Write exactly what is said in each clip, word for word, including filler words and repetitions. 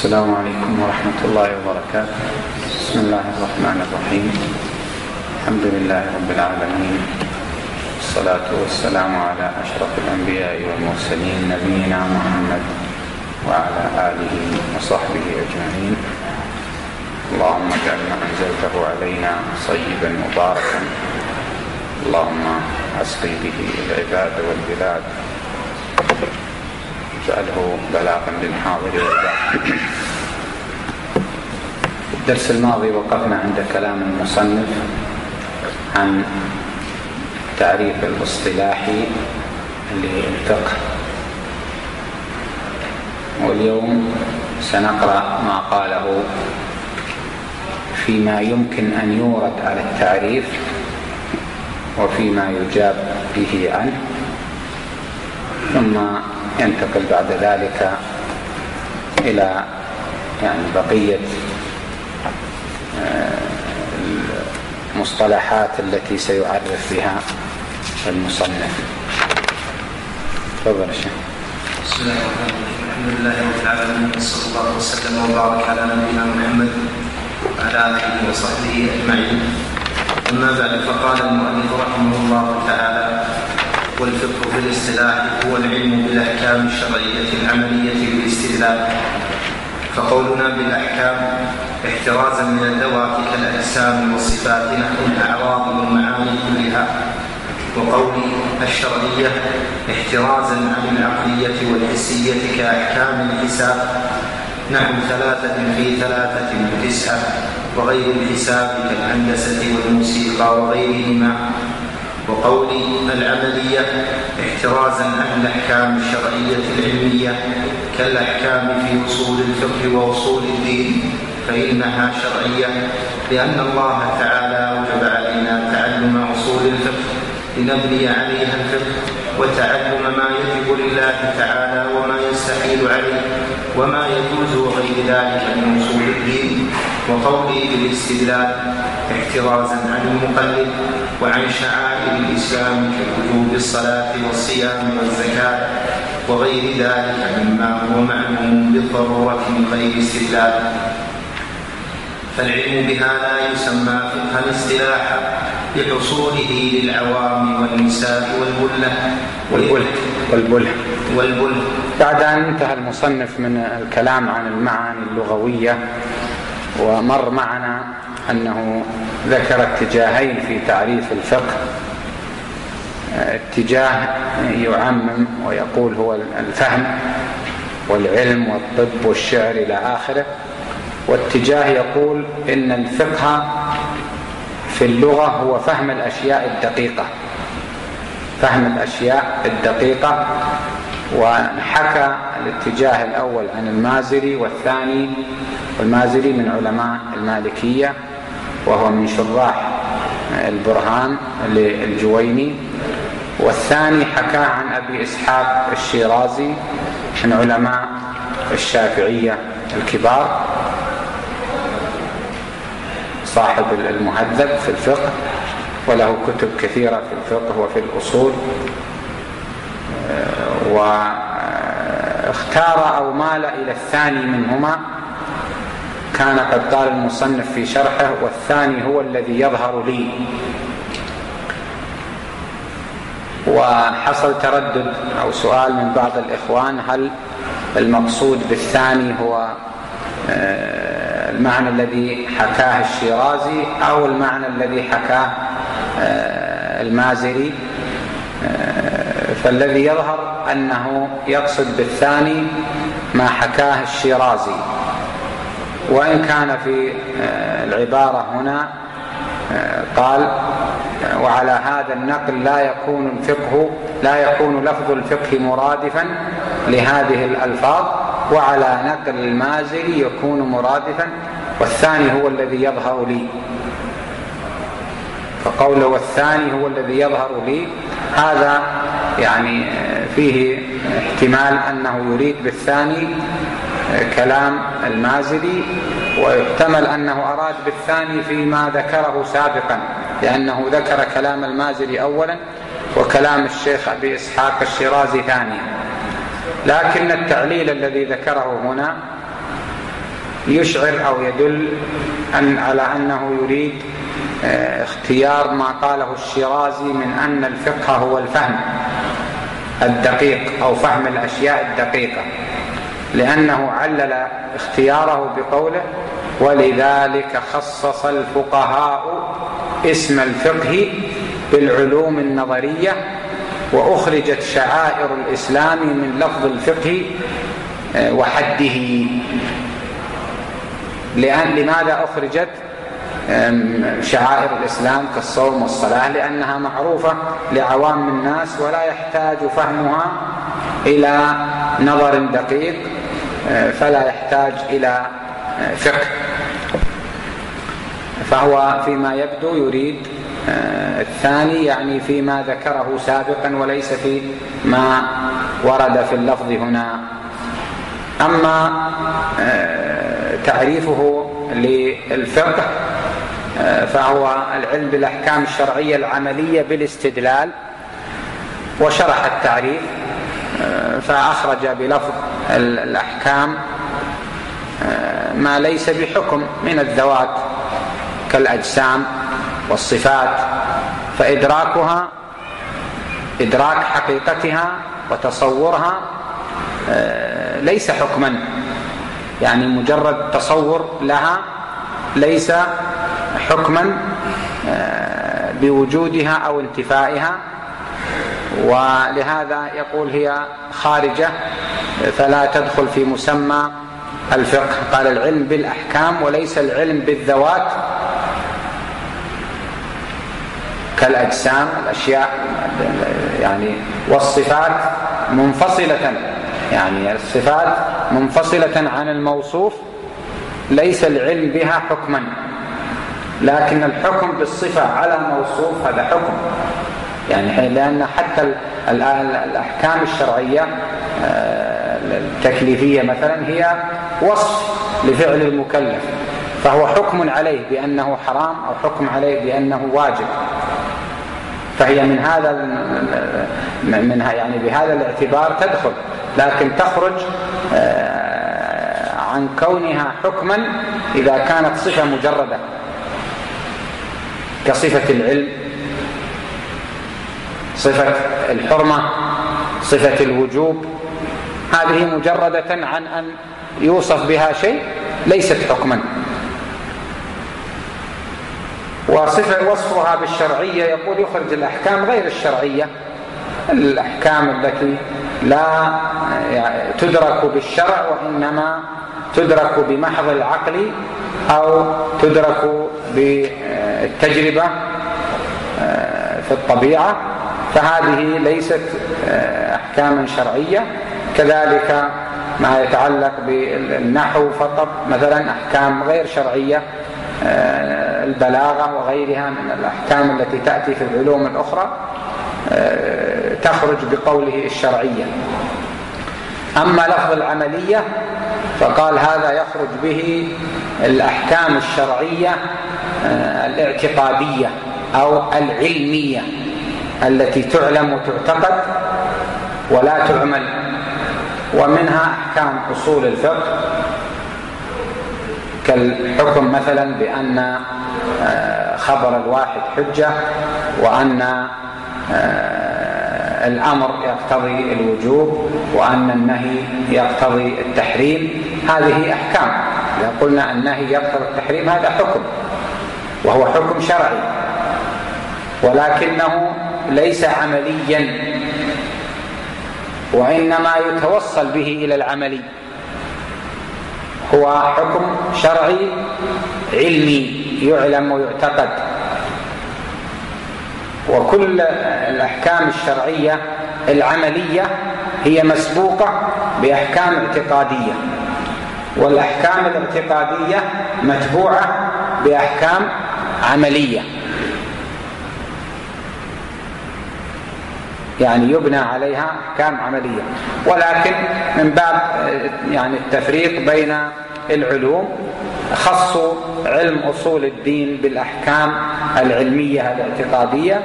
السلام عليكم ورحمة الله وبركاته. بسم الله الرحمن الرحيم. الحمد لله رب العالمين، والصلاة والسلام على أشرف الأنبياء والمرسلين نبينا محمد وعلى آله وصحبه أجمعين. اللهم اجعل ما أنزلته علينا صيبا مباركا، اللهم اسقي به العباد والبلاد، اجعله بلاغا للحاضر والباد. الدرس الماضي وقفنا عند كلام المصنف عن التعريف الاصطلاحي للفقه، واليوم سنقرأ ما قاله فيما يمكن أن يورد على التعريف وفيما يجاب به عنه، ثم ينتقل بعد ذلك إلى يعني بقية المصطلحات التي سيعرف بها المصنف. تفضل الشيخ. بسم الله الرحمن الرحيم. الحمد لله رب العالمين، صلى الله وسلم وبارك على نبينا محمد وعلى آله وصحبه أجمعين. أما بعد، فقال المؤلف رحمه الله تعالى: والفقه في الاصطلاح هو العلم بالأحكام الشرعية العملية بالاستدلال. فقولنا بالأحكام احترازا من الذوات كالأجسام والصفات نحو الأعراض والمعاني كلها، وقولي الشرعية احترازا عن العقلية والحسية كأحكام الحساب نحو ثلاثة في ثلاثة وتسعة، وغير الحساب كالهندسة والموسيقى وغيرهما. وقولي العملية احترازا عن الأحكام الشرعية العلمية كالأحكام في أصول الفقه وأصول الدين، فإنها شرعية لأن الله تعالى وجب علينا تعلم أصول الفقه لنبني عليها الفقه، وتعلم ما يجب لله تعالى وما يستحيل عليه وما يجوز وغير ذلك من أصول الدين. وقولي بالاستدلال احترازا عن المقلد وعن شعائر الإسلام كوجوب الصلاة والصيام والزكاة وغير ذلك مما هو معلوم بالضرورة من غير استدلال. فالعلم بهذا يسمى فقها اصطلاحا لحصوله للعوام والنساء والبلة والبله والبله والبله. بعد أن انتهى المصنف من الكلام عن المعاني اللغوية، ومر معنا أنه ذكر اتجاهين في تعريف الفقه: اتجاه يعمم ويقول هو الفهم والعلم والطب والشعر إلى آخره، واتجاه يقول إن الفقه في اللغة هو فهم الأشياء الدقيقة، فهم الأشياء الدقيقة. وحكى الاتجاه الأول عن المازري، والثاني والمازري من علماء المالكية وهو من شراح البرهان للجويني، والثاني حكى عن أبي إسحاق الشيرازي من علماء الشافعية الكبار، صاحب المهذب في الفقه وله كتب كثيرة في الفقه وفي الأصول. واختار أو مال إلى الثاني منهما، كان قد قال المصنف في شرحه: والثاني هو الذي يظهر لي. وحصل تردد أو سؤال من بعض الإخوان: هل المقصود بالثاني هو المعنى الذي حكاه الشيرازي أو المعنى الذي حكاه المازري؟ فالذي يظهر أنه يقصد بالثاني ما حكاه الشيرازي، وإن كان في العبارة هنا قال: وعلى هذا النقل لا يكون الفقه لا يكون لفظ الفقه مرادفا لهذه الألفاظ، وعلى نقل المازري يكون مرادفا، والثاني هو الذي يظهر لي. فقوله والثاني هو الذي يظهر لي، هذا يعني فيه احتمال أنه يريد بالثاني كلام المازري، ويحتمل أنه أراد بالثاني فيما ذكره سابقا، لأنه ذكر كلام المازري أولا وكلام الشيخ أبي إسحاق الشيرازي ثانيا. لكن التعليل الذي ذكره هنا يشعر أو يدل أن على أنه يريد اختيار ما قاله الشيرازي من أن الفقه هو الفهم الدقيق أو فهم الأشياء الدقيقة، لأنه علل اختياره بقوله: ولذلك خصص الفقهاء اسم الفقه بالعلوم النظرية، وأخرجت شعائر الإسلام من لفظ الفقه وحده. لأن لماذا أخرجت شعائر الإسلام كالصوم والصلاة؟ لأنها معروفة لعوام الناس ولا يحتاج فهمها إلى نظر دقيق، فلا يحتاج إلى فقه. فهو فيما يبدو يريد الثاني، يعني فيما ذكره سابقا وليس في ما ورد في اللفظ هنا. أما تعريفه للفقه فهو العلم بالأحكام الشرعية العملية بالاستدلال، وشرح التعريف فأخرج بلفظ الأحكام ما ليس بحكم من الذوات كالأجسام والصفات، فإدراكها إدراك حقيقتها وتصورها ليس حكما، يعني مجرد تصور لها ليس حكما بوجودها أو انتفائها، ولهذا يقول هي خارجة فلا تدخل في مسمى الفقه. قال العلم بالأحكام وليس العلم بالذوات كالأجسام الأشياء يعني، والصفات منفصلة، يعني الصفات منفصلة عن الموصوف، ليس العلم بها حكما، لكن الحكم بالصفة على موصوف هذا حكم، يعني لأن حتى الأحكام الشرعية التكليفية مثلا هي وصف لفعل المكلف، فهو حكم عليه بأنه حرام أو حكم عليه بأنه واجب، فهي من هذا منها يعني بهذا الاعتبار تدخل، لكن تخرج عن كونها حكما إذا كانت صفة مجردة كصفة العلم، صفة الحرمة، صفة الوجوب، هذه مجردة عن أن يوصف بها شيء ليست حكما. وصفة وصفها بالشرعية يقول يخرج الأحكام غير الشرعية، الأحكام التي لا تدرك بالشرع وإنما تدرك بمحض العقل أو تدرك بالتجربة في الطبيعة، فهذه ليست أحكاما شرعية. كذلك ما يتعلق بالنحو فقط مثلا أحكام غير شرعية، البلاغة وغيرها من الأحكام التي تأتي في العلوم الأخرى تخرج بقوله الشرعية. أما لفظ العملية فقال هذا يخرج به الأحكام الشرعية الاعتقادية أو العلمية التي تعلم وتعتقد ولا تعمل، ومنها أحكام أصول الفقه كالحكم مثلا بأن خبر الواحد حجة، وأن الأمر يقتضي الوجوب، وأن النهي يقتضي التحريم، هذه أحكام. إذا قلنا النهي يقتضي التحريم هذا حكم، وهو حكم شرعي، ولكنه ليس عمليا، وإنما يتوصل به إلى العملي، هو حكم شرعي علمي يعلم ويعتقد. وكل الأحكام الشرعية العملية هي مسبوقة بأحكام اعتقادية، والأحكام الاعتقادية متبوعة بأحكام عملية، يعني يبنى عليها أحكام عملية. ولكن من باب يعني التفريق بين العلوم خصوا علم أصول الدين بالأحكام العلمية الاعتقادية،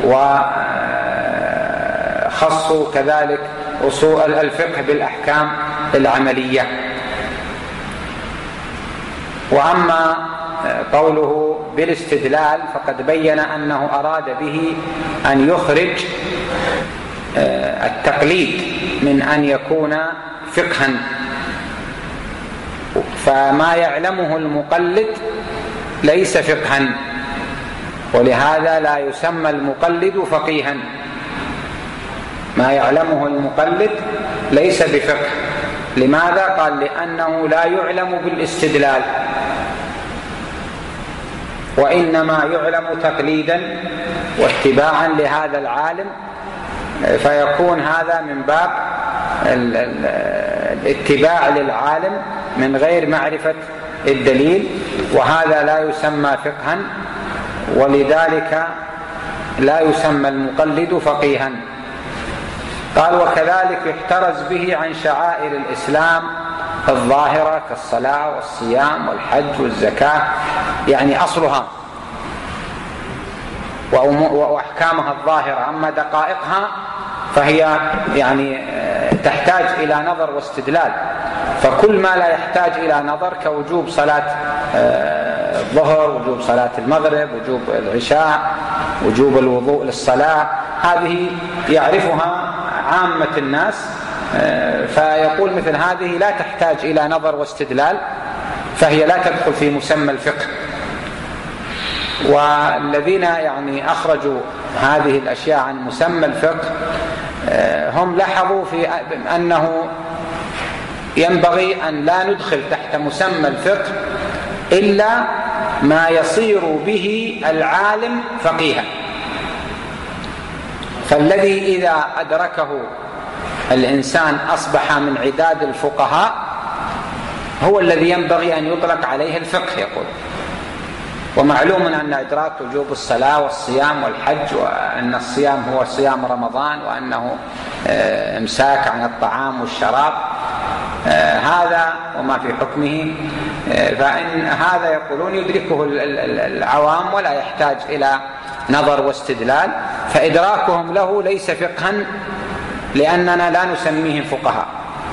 وخصوا كذلك أصول الفقه بالأحكام العملية. وأما قوله بالاستدلال فقد بين أنه أراد به أن يخرج التقليد من أن يكون فقها، فما يعلمه المقلد ليس فقها، ولهذا لا يسمى المقلد فقيها. ما يعلمه المقلد ليس بفقه. لماذا؟ قال لأنه لا يعلم بالاستدلال، وإنما يعلم تقليدا واتباعا لهذا العالم، فيكون هذا من باب الاتباع للعالم من غير معرفة الدليل، وهذا لا يسمى فقها، ولذلك لا يسمى المقلد فقيها. قال وكذلك يحترز به عن شعائر الإسلام الظاهرة كالصلاة والصيام والحج والزكاة، يعني أصلها وأحكامها الظاهرة. أما دقائقها فهي يعني تحتاج إلى نظر واستدلال، فكل ما لا يحتاج إلى نظر كوجوب صلاة الظهر، وجوب صلاة المغرب، وجوب العشاء، وجوب الوضوء للصلاة، هذه يعرفها عامة الناس، فيقول مثل هذه لا تحتاج إلى نظر واستدلال، فهي لا تدخل في مسمى الفقه. والذين يعني أخرجوا هذه الأشياء عن مسمى الفقه هم لاحظوا في أنه ينبغي أن لا ندخل تحت مسمى الفقه إلا ما يصير به العالم فقيها. فالذي إذا أدركه الإنسان أصبح من عداد الفقهاء هو الذي ينبغي أن يطلق عليه الفقه. يقول ومعلوم أن إدراك وجوب الصلاة والصيام والحج، وأن الصيام هو صيام رمضان، وأنه امساك عن الطعام والشراب، هذا وما في حكمه، فإن هذا يقولون يدركه العوام ولا يحتاج إلى نظر واستدلال، فإدراكهم له ليس فقها لأننا لا نسميهم فقهاء.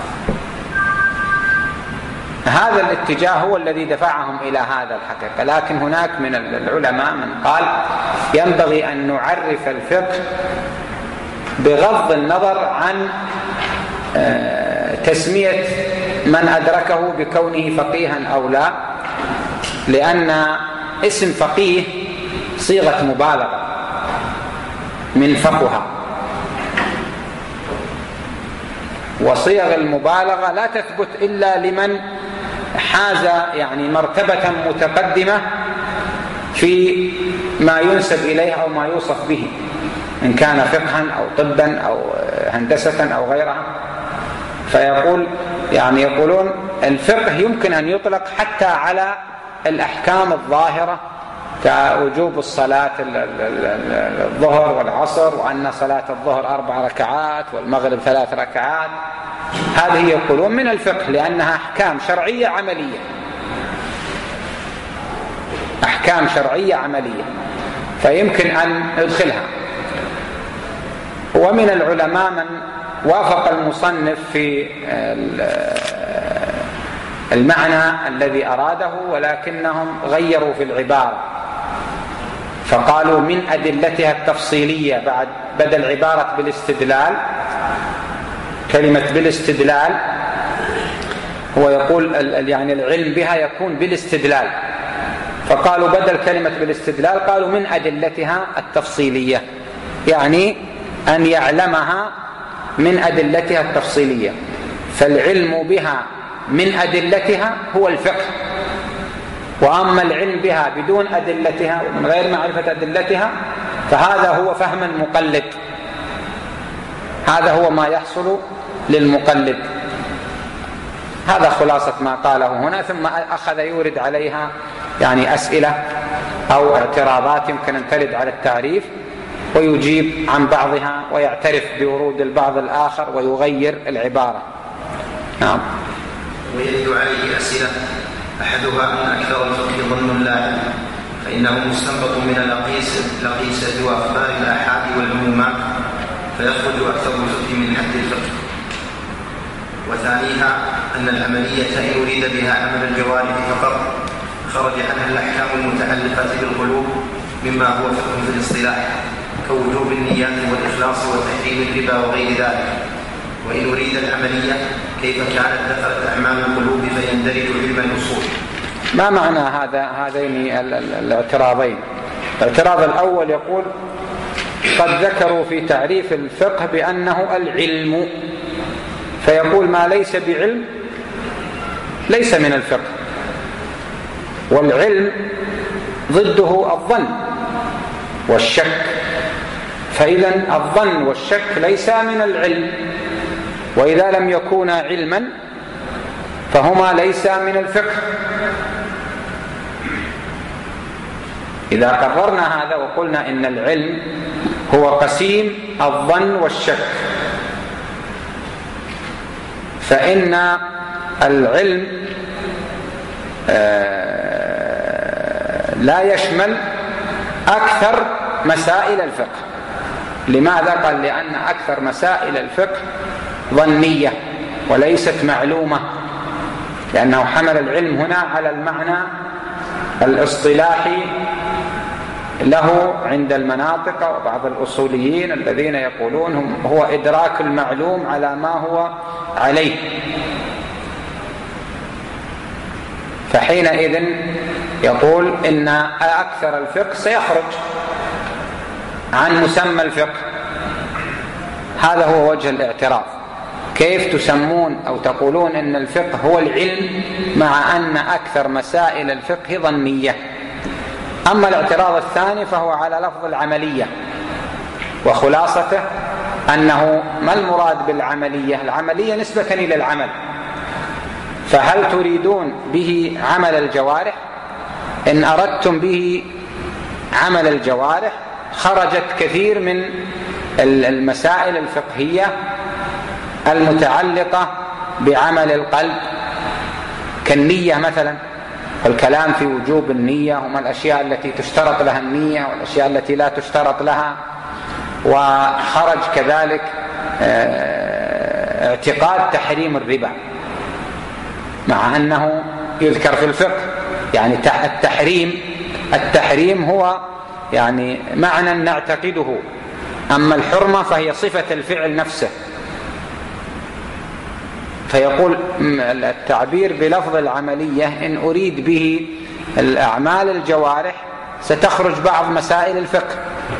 هذا الاتجاه هو الذي دفعهم إلى هذا الحقيقة. لكن هناك من العلماء من قال ينبغي أن نعرف الفقه بغض النظر عن تسمية من أدركه بكونه فقيها أو لا، لأن اسم فقيه صيغة مبالغة من فقه، وصيغ المبالغة لا تثبت إلا لمن حاز يعني مرتبة متقدمة في ما ينسب إليه أو ما يوصف به، إن كان فقها أو طبا أو هندسة أو غيرها. فيقول يعني يقولون الفقه يمكن أن يطلق حتى على الأحكام الظاهرة كوجوب الصلاة الظهر والعصر، وأن صلاة الظهر أربع ركعات والمغرب ثلاث ركعات، هذه يقولون من الفقه لأنها أحكام شرعية عملية، أحكام شرعية عملية، فيمكن أن ندخلها. ومن العلماء من وافق المصنف في المعنى الذي أراده، ولكنهم غيروا في العبارة، فقالوا من أدلتها التفصيلية بعد بدل عبارة بالاستدلال، كلمة بالاستدلال هو يقول يعني العلم بها يكون بالاستدلال، فقالوا بدل كلمة بالاستدلال قالوا من أدلتها التفصيلية، يعني أن يعلمها من أدلتها التفصيلية. فالعلم بها من أدلتها هو الفقه، وأما العلم بها بدون أدلتها ومن غير معرفة أدلتها فهذا هو فهم المقلد، هذا هو ما يحصل للمقلد. هذا خلاصة ما قاله هنا، ثم أخذ يورد عليها يعني أسئلة أو اعتراضات يمكن أن ترد على التعريف، ويجيب عن بعضها ويعترف بورود البعض الآخر ويغير العبارة. نعم. ويرد عليه أسئلة، أحدها أن أكثر الفقه ظن لاحق، فإنه مستنبط من الأقيسة وأخبار الآحاد والعمومات، فيخرج أكثر الفقه من حد الفقه. وثانيها أن العملية إن أريد بها عمل الجوارح فقط، خرج عنها الأحكام المتعلقة بالقلوب مما هو فقه في الاصطلاح كوجوب النيات والإخلاص وتحريم الربا وغير ذلك. وإن أريد العملية كيف كانت دخلت أعمال القلوب فيندرج علم الأصول. ما معنى هذا هذين الاعتراضين؟ الاعتراض الأول يقول قد ذكروا في تعريف الفقه بأنه العلم، فيقول ما ليس بعلم ليس من الفقه، والعلم ضده الظن والشك، فإذا الظن والشك ليس من العلم، وإذا لم يكونا علما فهما ليس من الفقه. إذا قررنا هذا وقلنا إن العلم هو قسيم الظن والشك، فإن العلم لا يشمل أكثر مسائل الفقه. لماذا؟ قال لأن أكثر مسائل الفقه ظنية وليست معلومة، لأنه حمل العلم هنا على المعنى الاصطلاحي له عند المناطق وبعض الأصوليين الذين يقولون هو إدراك المعلوم على ما هو عليه. فحينئذ يقول إن أكثر الفقه سيخرج عن مسمى الفقه. هذا هو وجه الاعتراض. كيف تسمون أو تقولون إن الفقه هو العلم مع أن أكثر مسائل الفقه ظنية؟ أما الاعتراض الثاني فهو على لفظ العملية، وخلاصته أنه ما المراد بالعملية؟ العملية نسبة إلى العمل، فهل تريدون به عمل الجوارح؟ إن أردتم به عمل الجوارح خرجت كثير من المسائل الفقهية المتعلقة بعمل القلب كالنية مثلا، والكلام في وجوب النية وما الأشياء التي تشترط لها النية والأشياء التي لا تشترط لها. وخرج كذلك اعتقاد تحريم الربا مع أنه يذكر في الفقه، يعني التحريم التحريم هو يعني معنى نعتقده، أما الحرمة فهي صفة الفعل نفسه. فيقول التعبير بلفظ العملية إن أريد به الأعمال الجوارح ستخرج بعض مسائل الفقه،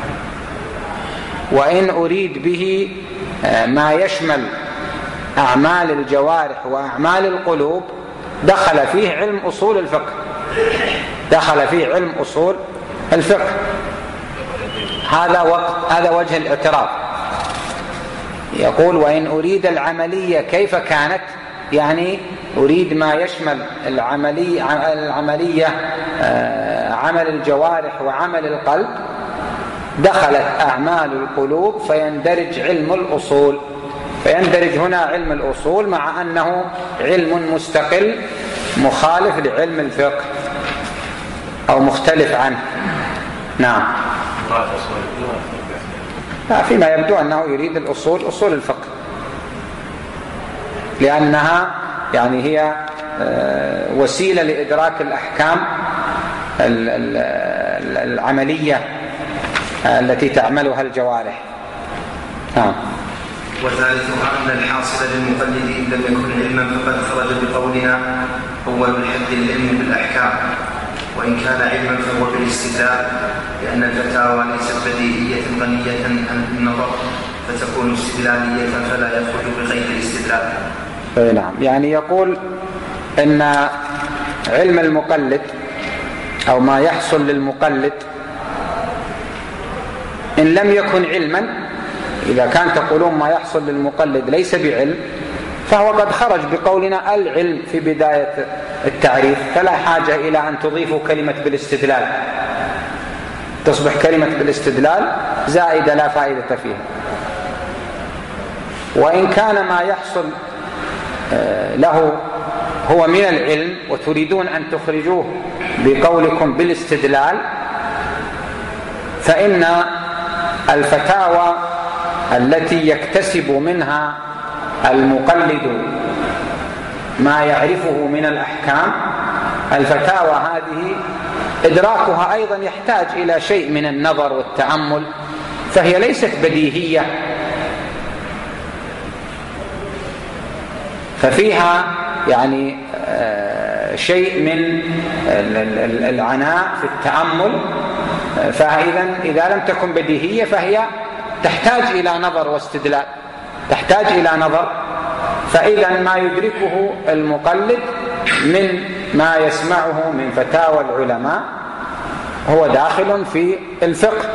وإن أريد به ما يشمل أعمال الجوارح وأعمال القلوب دخل فيه علم أصول الفقه دخل فيه علم أصول الفقه. هذا وقت هذا وجه الاعتراض. يقول وإن أريد العملية كيف كانت، يعني أريد ما يشمل العملية, العملية عمل الجوارح وعمل القلب دخلت أعمال القلوب فيندرج علم الأصول. فيندرج هنا علم الأصول مع أنه علم مستقل مخالف لعلم الفقه أو مختلف عنه. نعم. لا، فيما يبدو أنه يريد الأصول أصول الفقه، لأنها يعني هي وسيلة لإدراك الأحكام العملية التي تعملها الجوارح. نعم. وثالثها أن الحاصل للمقلد إن لم يكن علما فقد خرج بقولنا أول الحد العلم بالأحكام، وإن كان علما فهو بالاستدلال، لأن الفتاوى ليست بديهية غنية عن النظر فتكون استدلالية فلا يخرج بغير الاستدلال. نعم، يعني يقول إن علم المقلد أو ما يحصل للمقلد إن لم يكن علما، إذا كان تقولون ما يحصل للمقلد ليس بعلم، فهو قد خرج بقولنا العلم في بداية التعريف، فلا حاجة إلى أن تضيفوا كلمة بالاستدلال، تصبح كلمة بالاستدلال زائدة لا فائدة فيها. وإن كان ما يحصل له هو من العلم وتريدون أن تخرجوه بقولكم بالاستدلال، فإن الفتاوى التي يكتسب منها المقلد ما يعرفه من الأحكام الفتاوى هذه إدراكها أيضا يحتاج إلى شيء من النظر والتأمل، فهي ليست بديهية، ففيها يعني شيء من العناء في التأمل. فإذا إذا لم تكن بديهية فهي تحتاج إلى نظر واستدلال، تحتاج إلى نظر. فإذا ما يدركه المقلد من ما يسمعه من فتاوى العلماء هو داخل في الفقه،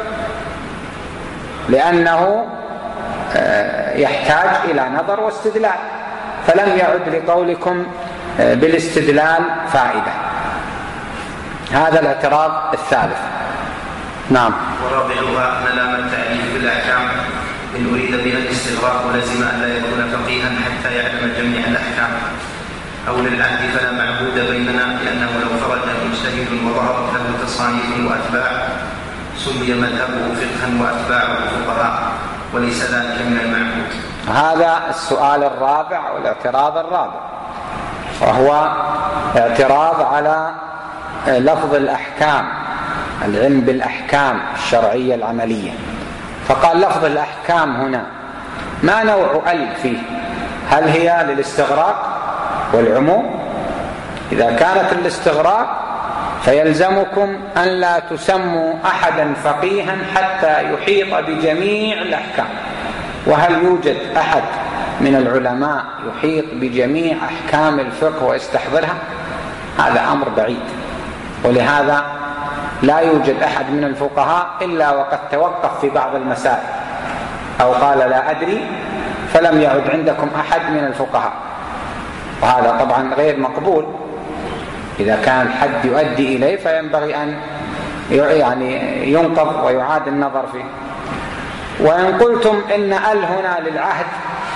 لأنه يحتاج إلى نظر واستدلال، فلم يعد لقولكم بالاستدلال فائدة. هذا الاعتراض الثالث. نعم. ورابعها أن لام التعريف بالأحكام إن أريد بها الاستغراق ولزم أن لا يكون فقيها حتى يعلم جميع الأحكام، أو للعهد فلا معبود بيننا، لأنه لو خرج مجتهد وظهرت له تصانيف وأتباع سمي مذهبه فقها وأتباعه فقهاء، وليس ذلك من المعبود. هذا السؤال الرابع والاعتراض الرابع، وهو اعتراض على لفظ الأحكام، العلم بالأحكام الشرعية العملية. فقال لفظ الأحكام هنا ما نوع ال فيه؟ هل هي للاستغراق والعموم؟ إذا كانت الاستغراق فيلزمكم أن لا تسموا أحدا فقيها حتى يحيط بجميع الأحكام. وهل يوجد أحد من العلماء يحيط بجميع أحكام الفقه ويستحضرها؟ هذا أمر بعيد، ولهذا لا يوجد أحد من الفقهاء إلا وقد توقف في بعض المسائل أو قال لا أدري، فلم يعد عندكم أحد من الفقهاء، وهذا طبعا غير مقبول. إذا كان الحد يؤدي إليه فينبغي أن يعني ينقض ويعاد النظر فيه. وإن قلتم إن ال هنا للعهد،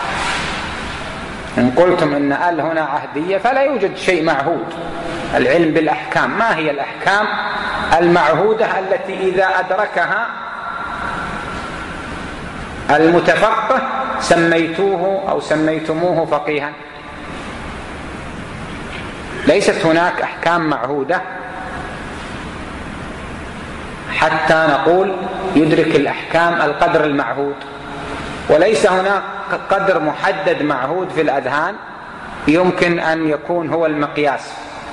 إن قلتم إن ال هنا عهدية فلا يوجد شيء معهود. العلم بالأحكام، ما هي الأحكام المعهودة التي إذا أدركها المتفقه سميتوه أو سميتموه فقيها؟ ليست هناك أحكام معهودة حتى نقول يدرك الأحكام القدر المعهود، وليس هناك قدر محدد معهود في الأذهان يمكن أن يكون هو المقياس.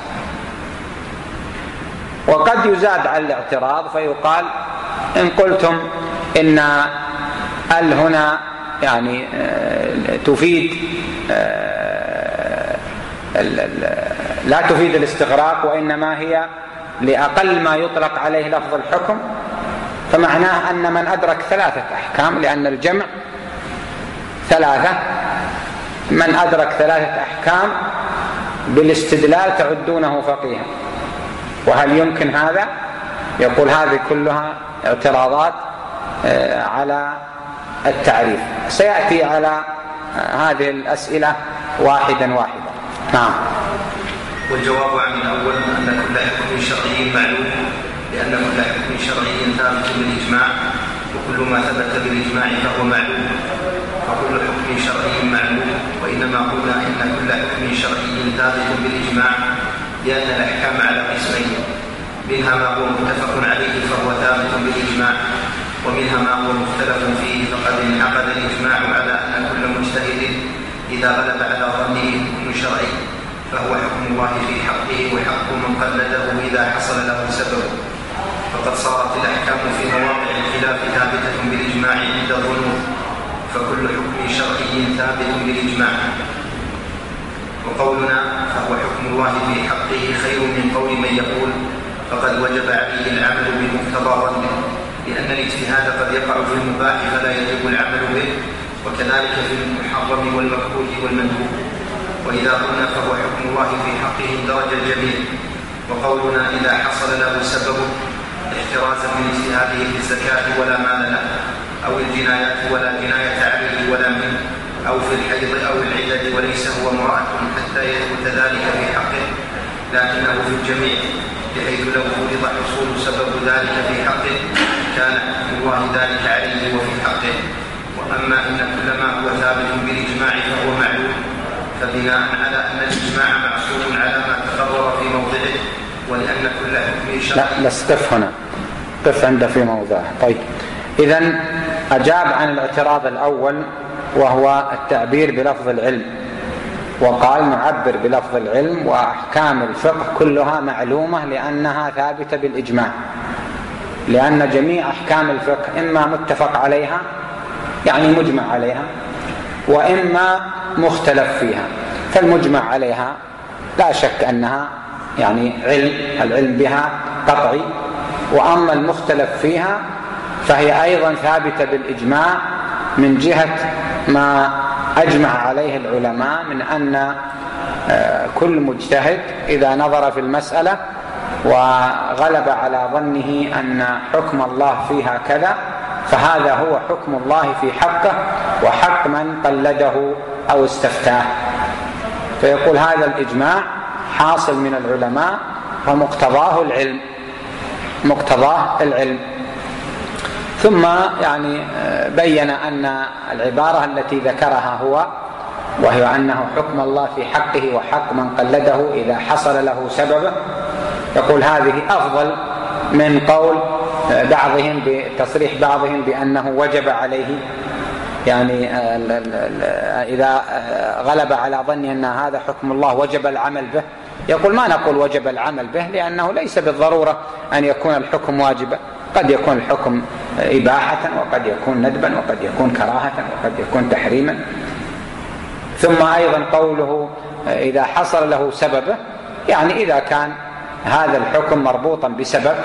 وقد يزاد على الاعتراض فيقال إن قلتم إن ال هنا يعني تفيد لا تفيد الاستغراق، وإنما هي لأقل ما يطلق عليه لفظ الحكم، فمعناه أن من أدرك ثلاثة أحكام، لأن الجمع ثلاثة، من أدرك ثلاثة أحكام بالاستدلال تعدونه فقيها. وهل يمكن هذا؟ يقول هذه كلها اعتراضات على التعريف. سيأتي على هذه الأسئلة واحدا واحدا. نعم. والجواب عن الأول أن كل حكم شرعي معلوم، لأن كل حكم شرعي ثابت بالإجماع، وكل ما ثبت بالإجماع فهو معلوم، فكل حكم شرعي معلوم. وإنما قلنا إن كل حكم شرعي ثابت بالإجماع لأن الأحكام على قسمين، منها ما هو متفق عليه فهو ثابت بالإجماع، ومنها ما هو مختلف فيه فقد انعقد الإجماع على أن كل مجتهد إذا غلب على ظنه حكم شرعي فهو حكم الله في حقه وحق من قلده إذا حصل له سبب. فقد صارت الأحكام في مواقع الخلاف ثابتة بالإجماع عند الظنون، فكل حكم شرعي ثابت بالإجماع. وقولنا فهو حكم الله في حقه خير من قول من يقول فقد وجب عليه العمل بمقتضى ظنه، لأن الاجتهاد قد يقع في المباح فلا يجب العمل به، وكذلك في المحرم والمكروه والمندوب. وإذا قلنا فهو حكم الله في حقه الدرجة الجميل. وقولنا إذا حصل له سبب احترازا من اجتهاده في الزكاة ولا مال له، أو الجنايات ولا جناية عليه ولا منه، أو في الحيض أو العدد وليس هو امرأة حتى يثبت ذلك في حقه، لكنه في الجميع، بحيث لو فرض حصول سبب ذلك في حقه كان حكم الله ذلك عليه وفي حقه. وأما إن كل ما هو ثابت بالإجماع فهو معلوم، فبناء على أن الإجماع معصوم على ما تقرر في موضعه ولأن كل حكم شرعي. لا بس قف هنا، قف عنده في موضعه. طيب إذن أجاب عن الاعتراض الأول وهو التعبير بلفظ العلم، وقال نعبر بلفظ العلم وأحكام الفقه كلها معلومة لأنها ثابتة بالإجماع، لأن جميع أحكام الفقه إما متفق عليها يعني مجمع عليها، وإما مختلف فيها. فالمجمع عليها لا شك أنها يعني علم، العلم بها قطعي، وأما المختلف فيها فهي أيضا ثابتة بالإجماع من جهة ما أجمع عليه العلماء من أن كل مجتهد إذا نظر في المسألة وغلب على ظنه أن حكم الله فيها كذا فهذا هو حكم الله في حقه وحق من قلده أو استفتاه. فيقول هذا الإجماع حاصل من العلماء ومقتضاه العلم، مقتضاه العلم. ثم يعني بين أن العبارة التي ذكرها هو وهي أنه حكم الله في حقه وحق من قلده إذا حصل له سببه، يقول هذه أفضل من قول بعضهم بتصريح بعضهم بأنه وجب عليه، يعني إذا غلب على ظنه أن هذا حكم الله وجب العمل به. يقول ما نقول وجب العمل به، لأنه ليس بالضرورة أن يكون الحكم واجبا، قد يكون الحكم إباحة وقد يكون ندبا وقد يكون كراهة وقد يكون تحريما. ثم أيضا قوله إذا حصل له سببه، يعني إذا كان هذا الحكم مربوطا بسبب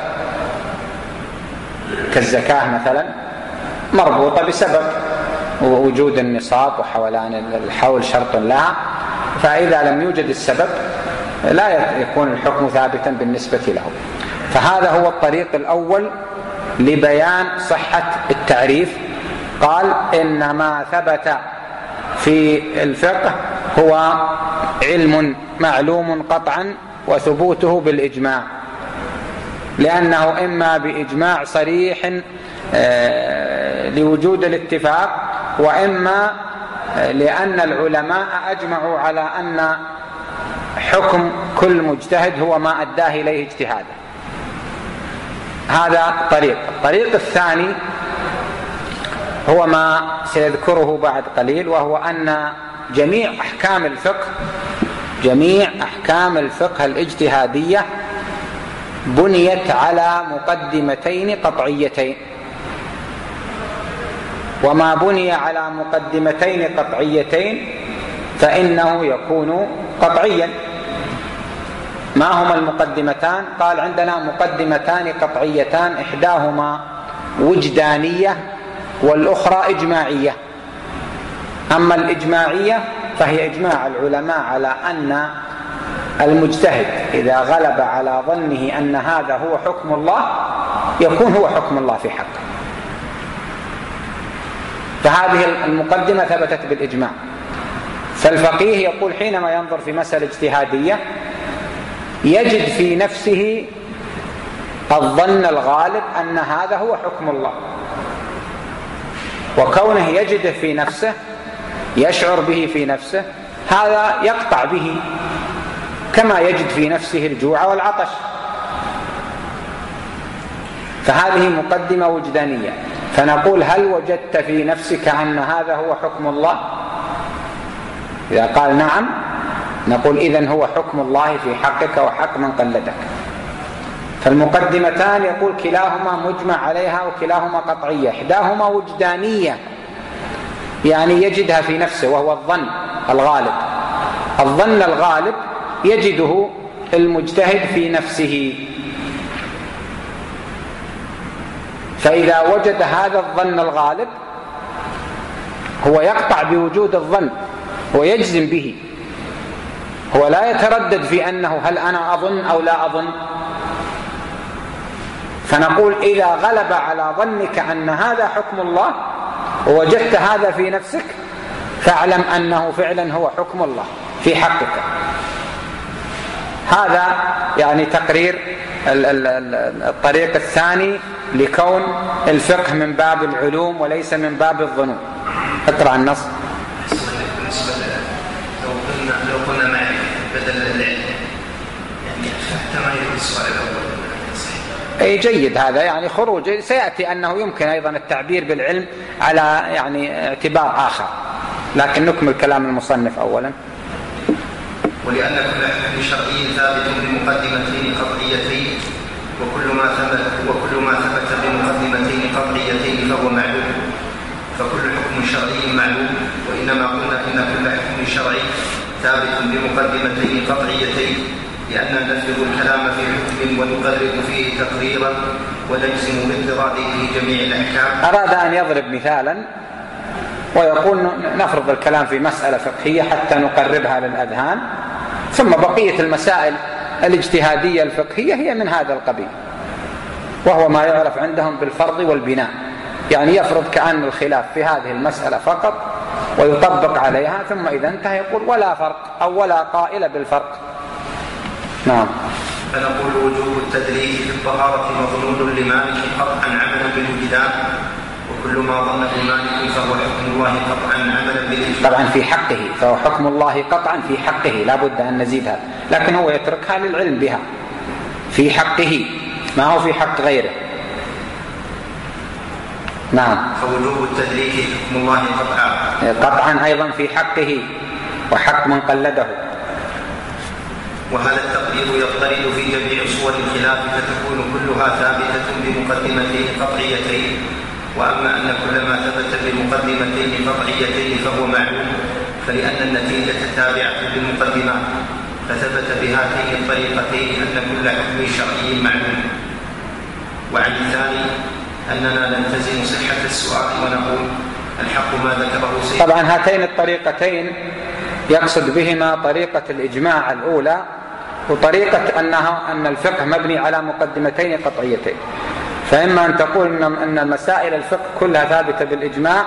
كالزكاة مثلا مربوطة بسبب ووجود النصاب وحولان الحول شرط لها، فإذا لم يوجد السبب لا يكون الحكم ثابتا بالنسبة له. فهذا هو الطريق الأول لبيان صحة التعريف. قال إن ما ثبت في الفقه هو علم معلوم قطعا وثبوته بالإجماع، لأنه إما بإجماع صريح لوجود الاتفاق، وإما لأن العلماء أجمعوا على أن حكم كل مجتهد هو ما أداه إليه اجتهاده. هذا طريق. الطريق الثاني هو ما سيذكره بعد قليل، وهو أن جميع أحكام الفقه جميع أحكام الفقه الاجتهادية بنيت على مقدمتين قطعيتين، وما بني على مقدمتين قطعيتين فإنه يكون قطعيا. ما هما المقدمتان؟ قال عندنا مقدمتان قطعيتان، إحداهما وجدانية والأخرى إجماعية. أما الإجماعية فهي إجماع العلماء على أن المجتهد إذا غلب على ظنه أن هذا هو حكم الله يكون هو حكم الله في حقه. فهذه المقدمة ثبتت بالإجماع. فالفقيه يقول حينما ينظر في مسألة اجتهادية يجد في نفسه الظن الغالب أن هذا هو حكم الله، وكونه يجده في نفسه يشعر به في نفسه هذا يقطع به، كما يجد في نفسه الجوع والعطش. فهذه مقدمة وجدانية. فنقول هل وجدت في نفسك أن هذا هو حكم الله؟ إذا قال نعم نقول إذن هو حكم الله في حقك وحق من قلدك. فالمقدمتان يقول كلاهما مجمع عليها وكلاهما قطعية. إحداهما وجدانية يعني يجدها في نفسه وهو الظن الغالب. الظن الغالب يجده المجتهد في نفسه، فإذا وجد هذا الظن الغالب هو يقطع بوجود الظن ويجزم به، هو لا يتردد في أنه هل أنا أظن أو لا أظن. فنقول إذا غلب على ظنك أن هذا حكم الله ووجدت هذا في نفسك فاعلم أنه فعلا هو حكم الله في حقك. هذا يعني تقرير الطريق الثاني لكون الفقه من باب العلوم وليس من باب الظنون. اقرأ النص. لو قلنا لو قلنا معرفة بدل العلم يعني فاحتمل السؤال الأول. أي جيد هذا، يعني خروج سيأتي أنه يمكن أيضا التعبير بالعلم على يعني اعتبار آخر، لكن نكمل كلام المصنف أولا. ولأن كل حكم شرعي ثابت بمقدمتين قطعيتين، وكل ما ثبت وكل ما ثبت بمقدمتين قطعيتين فهو معلوم، فكل حكم شرعي معلوم. وإنما قلنا إن كل حكم شرعي ثابت بمقدمتين قطعيتين، لأن نفذ الكلام في حكم ونقرر فيه تقريرا ونجزم باضطراده في جميع الأحكام. أراد أن يضرب مثالا ويقول نفرض الكلام في مسألة فقهية حتى نقربها للأذهان، ثم بقية المسائل الاجتهادية الفقهية هي من هذا القبيل، وهو ما يعرف عندهم بالفرض والبناء، يعني يفرض كأن الخلاف في هذه المسألة فقط ويطبق عليها، ثم إذا انتهى يقول ولا فرق أو ولا قائل بالفرق. نعم. فنقول وجوب التدريج في الطهارة مظنون لمالك قطعا عملا بالوجدان، وكل ما ظنه مالك فهو حكم الله قطعا عملا بالإجماع. طبعا في حقه فهو حكم الله قطعا في حقه، لا بد أن نزيدها، لكن هو يتركها للعلم بها في حقه، ما هو في حق غيره. نعم. فوجوب التدريج حكم الله قطعا قطعا أيضا في حقه وحق من قلده. وهذا التقدير يضطرد في جميع صور الخلاف، فتكون كلها ثابتة بمقدمتين قطعيتين. وأما أن كل ما ثبت بمقدمتين قطعيتين فهو معلوم، فلأن النتيجة تابعة للمقدمات، فثبت بهاتين الطريقتين أن كل حكم شرعي معلوم. وعن الثاني أننا نلتزم صحة السؤال ونقول الحق ما ذكره سيد. طبعا هاتين الطريقتين يقصد بهما طريقة الإجماع الأولى وطريقة أنها أن الفقه مبني على مقدمتين قطعيتين. فإما أن تقول أن مسائل الفقه كلها ثابتة بالإجماع،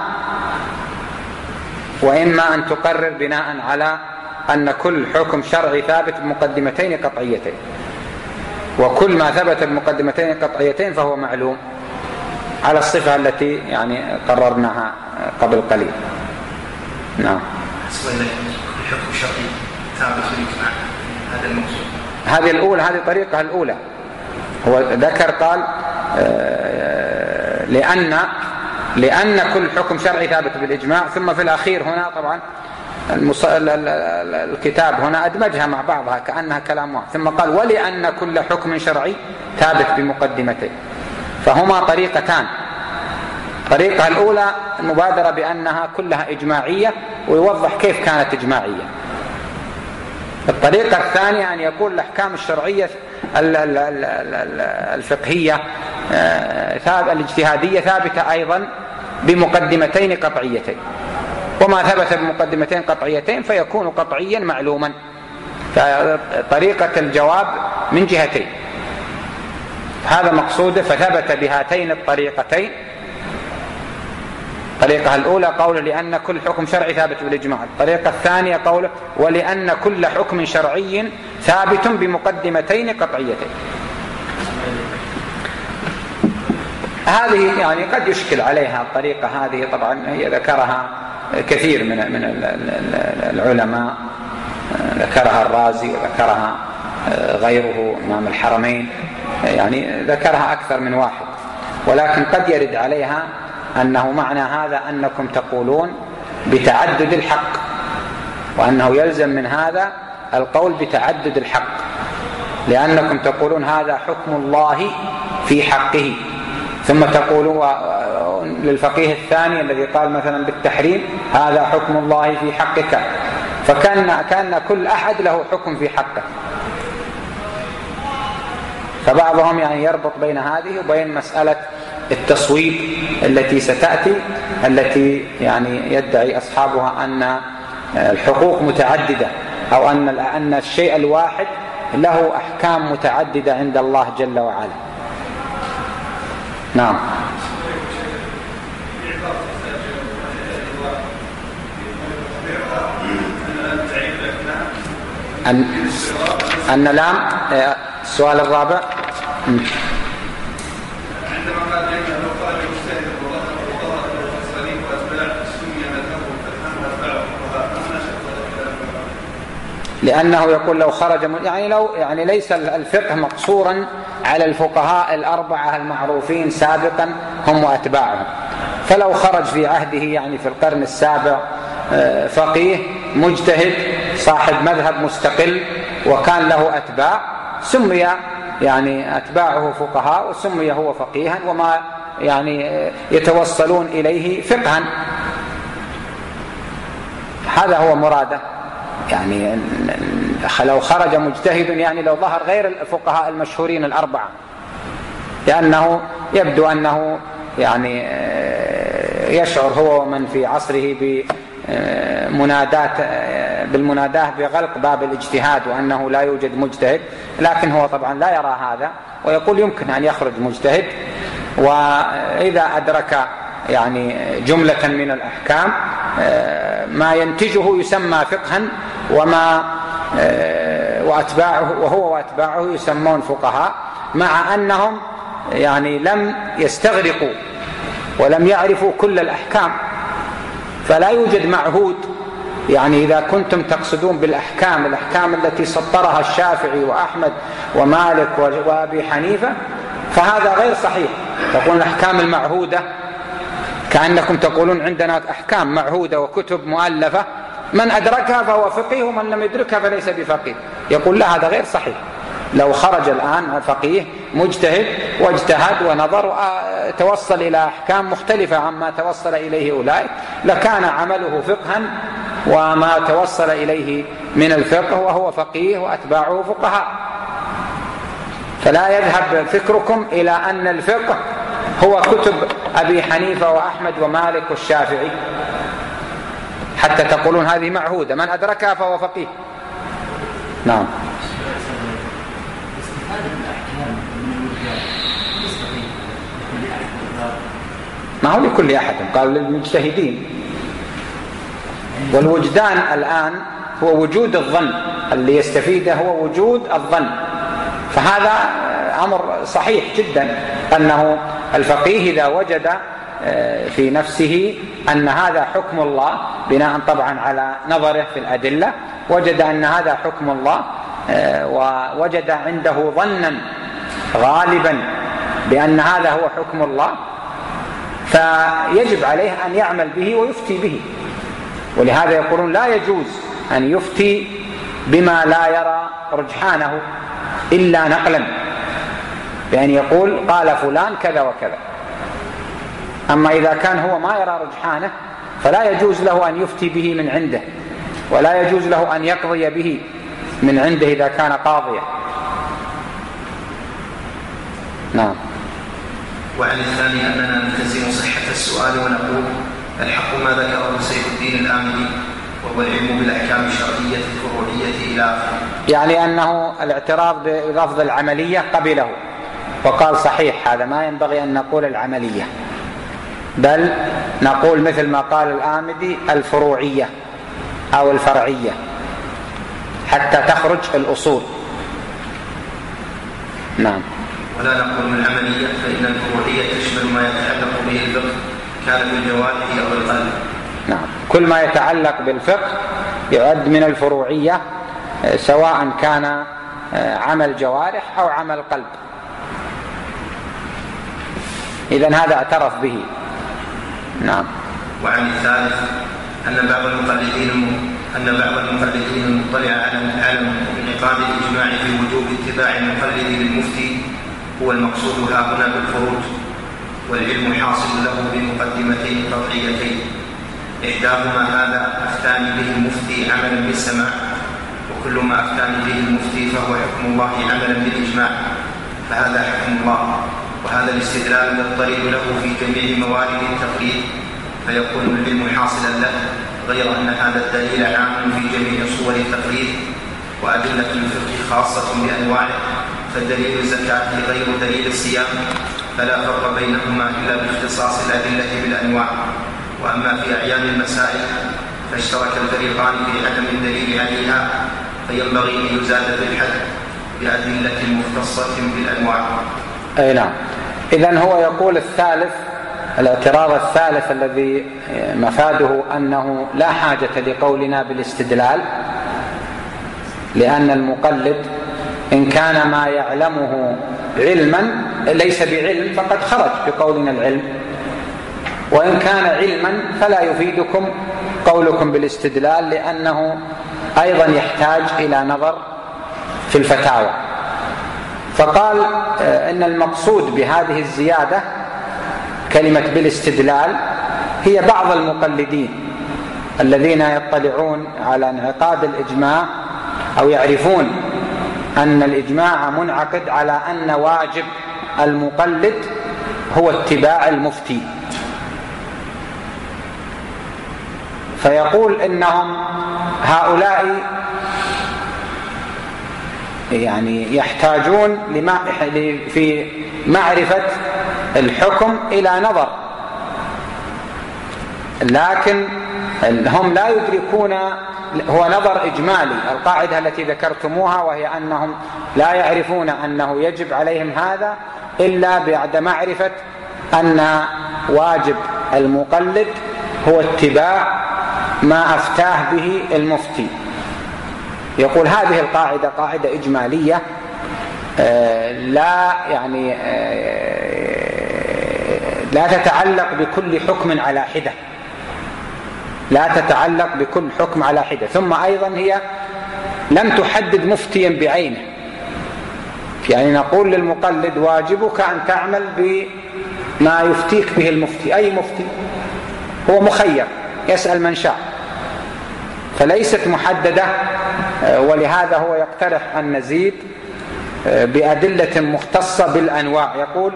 وإما أن تقرر بناء على أن كل حكم شرعي ثابت بمقدمتين قطعيتين، وكل ما ثبت بمقدمتين قطعيتين فهو معلوم على الصفة التي يعني قررناها قبل قليل. نعم. الحكم شرعي ثابت بالإجماع، هذا المقصود. هذه الأولى، هذه الطريقة الأولى. هو ذكر قال لأن لأن كل حكم شرعي ثابت بالإجماع، ثم في الأخير هنا طبعا المص... الكتاب هنا أدمجها مع بعضها كأنها كلام واحد، ثم قال ولأن كل حكم شرعي ثابت بمقدمتين. فهما طريقتان. الطريقة الأولى المبادرة بأنها كلها إجماعية ويوضح كيف كانت إجماعية. الطريقة الثانية أن يقول الأحكام الشرعية الفقهية الاجتهادية ثابتة أيضا بمقدمتين قطعيتين، وما ثبت بمقدمتين قطعيتين فيكون قطعيا معلوما. فطريقة الجواب من جهتين، هذا مقصوده. فثبت بهاتين الطريقتين. الطريقة الأولى قوله لأن كل حكم شرعي ثابت بالإجماع، الطريقة الثانية قوله ولأن كل حكم شرعي ثابت بمقدمتين قطعيتين. هذه يعني قد يشكل عليها الطريقة هذه، طبعا هي ذكرها كثير من من العلماء، ذكرها الرازي وذكرها غيره إمام الحرمين، يعني ذكرها أكثر من واحد، ولكن قد يرد عليها أنه معنى هذا أنكم تقولون بتعدد الحق، وأنه يلزم من هذا القول بتعدد الحق، لأنكم تقولون هذا حكم الله في حقه، ثم تقولون للفقيه الثاني الذي قال مثلا بالتحريم هذا حكم الله في حقك، فكان كان كل أحد له حكم في حقه. فبعضهم يعني يربط بين هذه وبين مسألة التصويب التي ستأتي، التي يعني يدعي أصحابها أن الحقوق متعددة، أو أن أن الشيء الواحد له أحكام متعددة عند الله جل وعلا. نعم. أن أن لام السؤال الرابع. لأنه يقول لو خرج يعني لو يعني ليس الفقه مقصورا على الفقهاء الأربعة المعروفين سابقا هم وأتباعهم، فلو خرج في عهده يعني في القرن السابع فقيه مجتهد صاحب مذهب مستقل وكان له أتباع سمي يعني أتباعه فقهاء وسمي هو فقيها وما يعني يتوصلون إليه فقها. هذا هو مراده. يعني لو خرج مجتهد يعني لو ظهر غير الفقهاء المشهورين الأربعة، لأنه يبدو أنه يعني يشعر هو ومن في عصره بمنادات بالمناداة بغلق باب الاجتهاد وأنه لا يوجد مجتهد، لكن هو طبعا لا يرى هذا ويقول يمكن أن يخرج مجتهد، وإذا أدرك يعني جملة من الأحكام ما ينتجه يسمى فقها، وما وأتباعه وهو وأتباعه يسمون فقهاء، مع أنهم يعني لم يستغرقوا ولم يعرفوا كل الأحكام، فلا يوجد معهود. يعني إذا كنتم تقصدون بالأحكام الأحكام التي سطرها الشافعي وأحمد ومالك وأبي حنيفة فهذا غير صحيح. تقول الأحكام المعهودة كأنكم تقولون عندنا أحكام معهودة وكتب مؤلفة من أدركها فهو فقيه ومن لم يدركها فليس بفقيه. يقول لا، هذا غير صحيح. لو خرج الآن فقيه مجتهد واجتهد ونظر توصل إلى أحكام مختلفة عما توصل إليه أولئك لكان عمله فقها وما توصل إليه من الفقه وهو فقيه وأتباعه فقهاء. فلا يذهب فكركم إلى أن الفقه هو كتب أبي حنيفة وأحمد ومالك والشافعي حتى تقولون هذه معهودة من أدركها فهو فقيه. نعم. ما هو لكل أحد، قال للمجتهدين. والوجدان الآن هو وجود الظن، اللي يستفيده هو وجود الظن، فهذا أمر صحيح جدا أنه الفقيه إذا وجد في نفسه أن هذا حكم الله بناء طبعا على نظره في الأدلة، وجد أن هذا حكم الله ووجد عنده ظنا غالبا بأن هذا هو حكم الله، فيجب عليه أن يعمل به ويفتي به. ولهذا يقولون لا يجوز أن يفتي بما لا يرى رجحانه إلا نقلا، بأن يقول قال فلان كذا وكذا. أما إذا كان هو ما يرى رجحانه فلا يجوز له أن يفتي به من عنده، ولا يجوز له أن يقضي به من عنده إذا كان قاضيا. نعم. وعن الثاني أننا نلتزم صحة السؤال ونقول الحق ما ذكره سيف الدين الآمدي وهو العلم بالأحكام الشرعية الفروعية إلى آخره. يعني أنه الاعتراض بلفظ العملية قبله وقال صحيح، هذا ما ينبغي أن نقول العملية، بل نقول مثل ما قال الآمدي الفروعية أو الفرعية حتى تخرج الأصول. نعم. ولا نقول من العملية، فإن الفروعية تشمل ما يتعلق به الفقه كان بالجوارح أو القلب. نعم، كل ما يتعلق بالفقه يعد من الفروعية، سواء كان عمل جوارح أو عمل قلب. إذن هذا اعترف به. نعم. وعن الثالث أن بعض المقلدين أن بعض المقلدين المطلع على انعقاد الإجماع في وجوب اتباع المقلد للمفتي هو المقصود ها هنا بالفروج، والعلم حاصل له بمقدمتين قطعيتين، إحداهما هذا أفتاني به المفتي عملا بالسماع، وكل ما أفتاني به المفتي فهو حكم الله عملا بالإجماع، فهذا حكم الله. وهذا الاستدلال يضطرد له في جميع موارد التقليد، فيكون العلم حاصلا له، غير أن هذا الدليل عام في جميع صور التقليد، وأدلة الفقه خاصة بأنواعه، فدليل الزكاة غير دليل الصيام، فلا فرق بينهما إلا باختصاص الأدلة بالأنواع. وأما في أعيان المسائل فاشترك الفريقان في عدم الدليل عليها، فينبغي أن يزاد بالحد بأدلة مختصة بالأنواع. أي نعم. إذن هو يقول الثالث، الاعتراض الثالث الذي مفاده أنه لا حاجة لقولنا بالاستدلال، لأن المقلد إن كان ما يعلمه علما ليس بعلم فقد خرج بقولنا العلم، وإن كان علما فلا يفيدكم قولكم بالاستدلال، لأنه أيضا يحتاج إلى نظر في الفتاوى. فقال إن المقصود بهذه الزيادة كلمة بالاستدلال هي بعض المقلدين الذين يطلعون على انعقاد الإجماع أو يعرفون أن الإجماع منعقد على أن واجب المقلد هو اتباع المفتي، فيقول إنهم هؤلاء يعني يحتاجون لما في معرفة الحكم إلى نظر، لكن هم لا يدركون، هو نظر إجمالي. القاعدة التي ذكرتموها وهي أنهم لا يعرفون أنه يجب عليهم هذا إلا بعد معرفة أن واجب المقلد هو اتباع ما أفتاه به المفتي. يقول هذه القاعدة قاعدة إجمالية لا يعني لا تتعلق بكل حكم على حدة، لا تتعلق بكل حكم على حدة. ثم أيضا هي لم تحدد مفتيا بعينه، يعني نقول للمقلد واجبك أن تعمل بما يفتيك به المفتي، أي مفتي هو مخير يسأل من شاء، فليست محددة. ولهذا هو يقترح أن نزيد بأدلة مختصة بالأنواع. يقول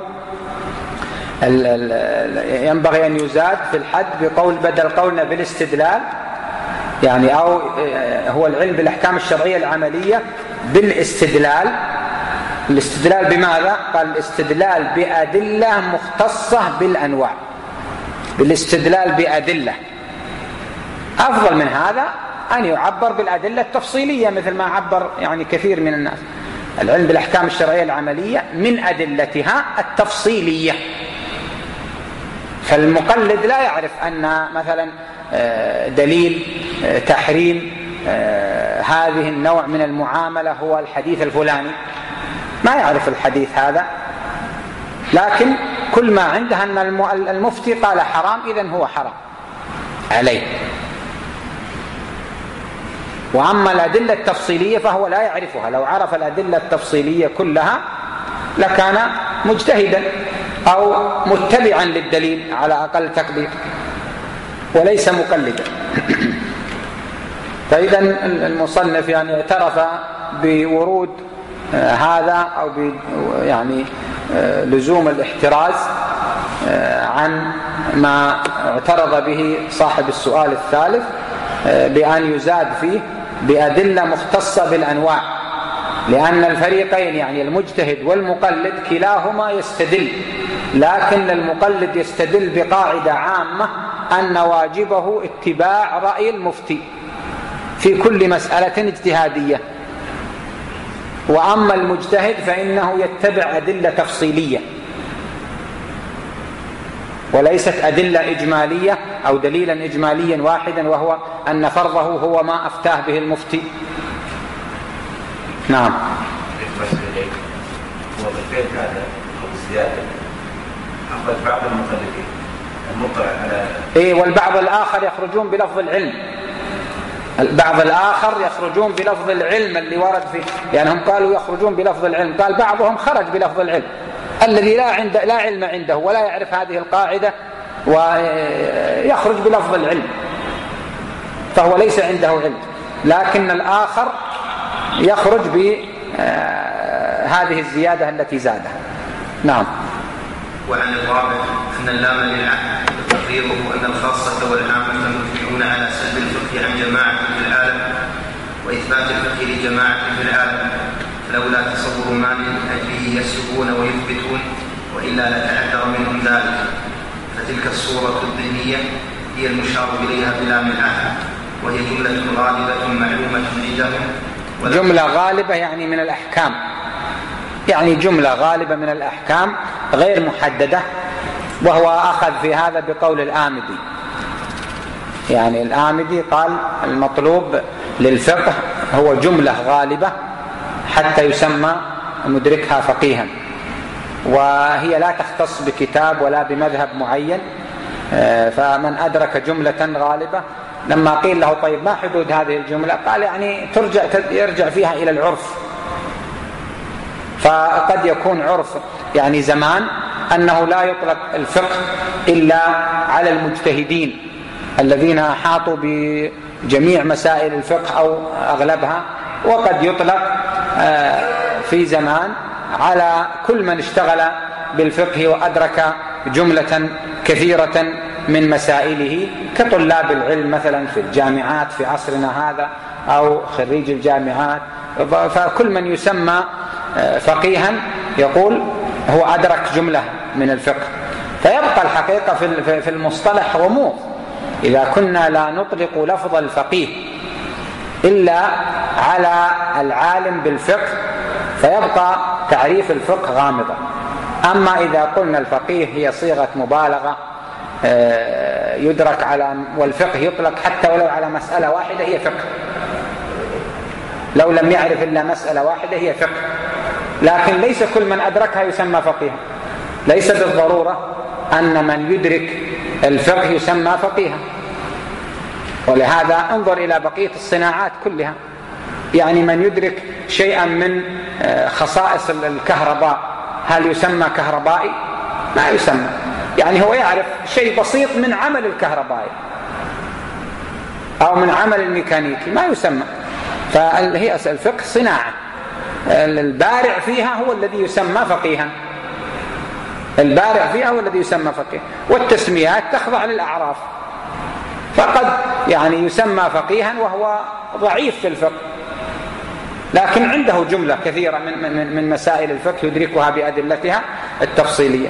ينبغي أن يزاد في الحد بقول بدل قولنا بالاستدلال، يعني أو هو العلم بالأحكام الشرعية العملية بالاستدلال. الاستدلال بماذا؟ قال الاستدلال بأدلة مختصة بالأنواع، بالاستدلال بأدلة. أفضل من هذا أن يعبر بالأدلة التفصيلية مثل ما عبر يعني كثير من الناس. العلم بالأحكام الشرعية العملية من أدلتها التفصيلية، فالمقلد لا يعرف أن مثلا دليل تحريم هذه النوع من المعاملة هو الحديث الفلاني، ما يعرف الحديث هذا، لكن كل ما عنده أن المفتي قال حرام إذن هو حرام عليه. وأما الأدلة التفصيلية فهو لا يعرفها، لو عرف الأدلة التفصيلية كلها لكان مجتهدا أو متبعا للدليل على أقل تقدير وليس مقلدا. فإذا المصنف يعني اعترف بورود هذا أو يعني لزوم الاحتراز عن ما اعترض به صاحب السؤال الثالث بأن يزاد فيه بأدلة مختصة بالأنواع، لأن الفريقين يعني المجتهد والمقلد كلاهما يستدل، لكن المقلد يستدل بقاعدة عامة أن واجبه اتباع رأي المفتي في كل مسألة اجتهادية، وأما المجتهد فإنه يتبع أدلة تفصيلية وليست أدلة إجمالية أو دليلا إجماليا واحدا وهو أن فرضه هو ما أفتاه به المفتي. نعم. وبالفعل هذا أو الزيادة أخرج بعض المقلدين المطلع على إيه، والبعض الآخر يخرجون بلفظ العلم، البعض الآخر يخرجون بلفظ العلم اللي ورد فيه، يعني هم قالوا يخرجون بلفظ العلم، قال بعضهم خرج بلفظ العلم الذي لا عند لا علم عنده ولا يعرف هذه القاعدة ويخرج بلفظ العلم فهو ليس عنده علم، لكن الآخر يخرج بهذه الزيادة التي زادها. نعم. وعن الرابع أن اللام للعهد تقريره أن الخاصة والعامة مجمعون على سلب الفقه عن جماعة في العالم وإثبات الفقه لجماعة في العالم، فلولا تصور ما من أجله يسلبون ويثبتون، وإلا لتعذر منهم ذلك. فتلك الصورة الذهنية هي المشار إليها بلام العهد، وهي جملة غالبة معلومة عندهم. جملة غالبة يعني من الأحكام، يعني جملة غالبة من الأحكام غير محددة، وهو أخذ في هذا بقول الآمدي. يعني الآمدي قال المطلوب للفقه هو جملة غالبة حتى يسمى مدركها فقيها، وهي لا تختص بكتاب ولا بمذهب معين. فمن أدرك جملة غالبة، لما قيل له طيب ما حدود هذه الجملة، قال يعني ترجع يرجع فيها إلى العرف. فقد يكون عرف يعني زمان أنه لا يطلق الفقه إلا على المجتهدين الذين أحاطوا بجميع مسائل الفقه أو أغلبها، وقد يطلق في زمان على كل من اشتغل بالفقه وأدرك جملة كثيرة من مسائله، كطلاب العلم مثلا في الجامعات في عصرنا هذا أو خريج الجامعات. فكل من يسمى فقيها يقول هو أدرك جملة من الفقه. فيبقى الحقيقة في المصطلح غموض إذا كنا لا نطلق لفظ الفقيه إلا على العالم بالفقه، فيبقى تعريف الفقه غامضا. أما إذا قلنا الفقيه هي صيغة مبالغة يدرك على، والفقه يطلق حتى ولو على مسألة واحدة هي فقه، لو لم يعرف إلا مسألة واحدة هي فقه، لكن ليس كل من أدركها يسمى فقيها. ليس بالضرورة أن من يدرك الفقه يسمى فقيها. ولهذا انظر إلى بقية الصناعات كلها، يعني من يدرك شيئا من خصائص الكهرباء هل يسمى كهربائي؟ ما يسمى. يعني هو يعرف شيء بسيط من عمل الكهربائي أو من عمل الميكانيكي، ما يسمى. فهي الفقه صناعة، البارع فيها هو الذي يسمى فقيها، البارع فيها هو الذي يسمى فقيها. والتسميات تخضع للأعراف، فقد يعني يسمى فقيها وهو ضعيف في الفقه، لكن عنده جملة كثيرة من, من, من مسائل الفقه يدركها بأدلتها التفصيلية.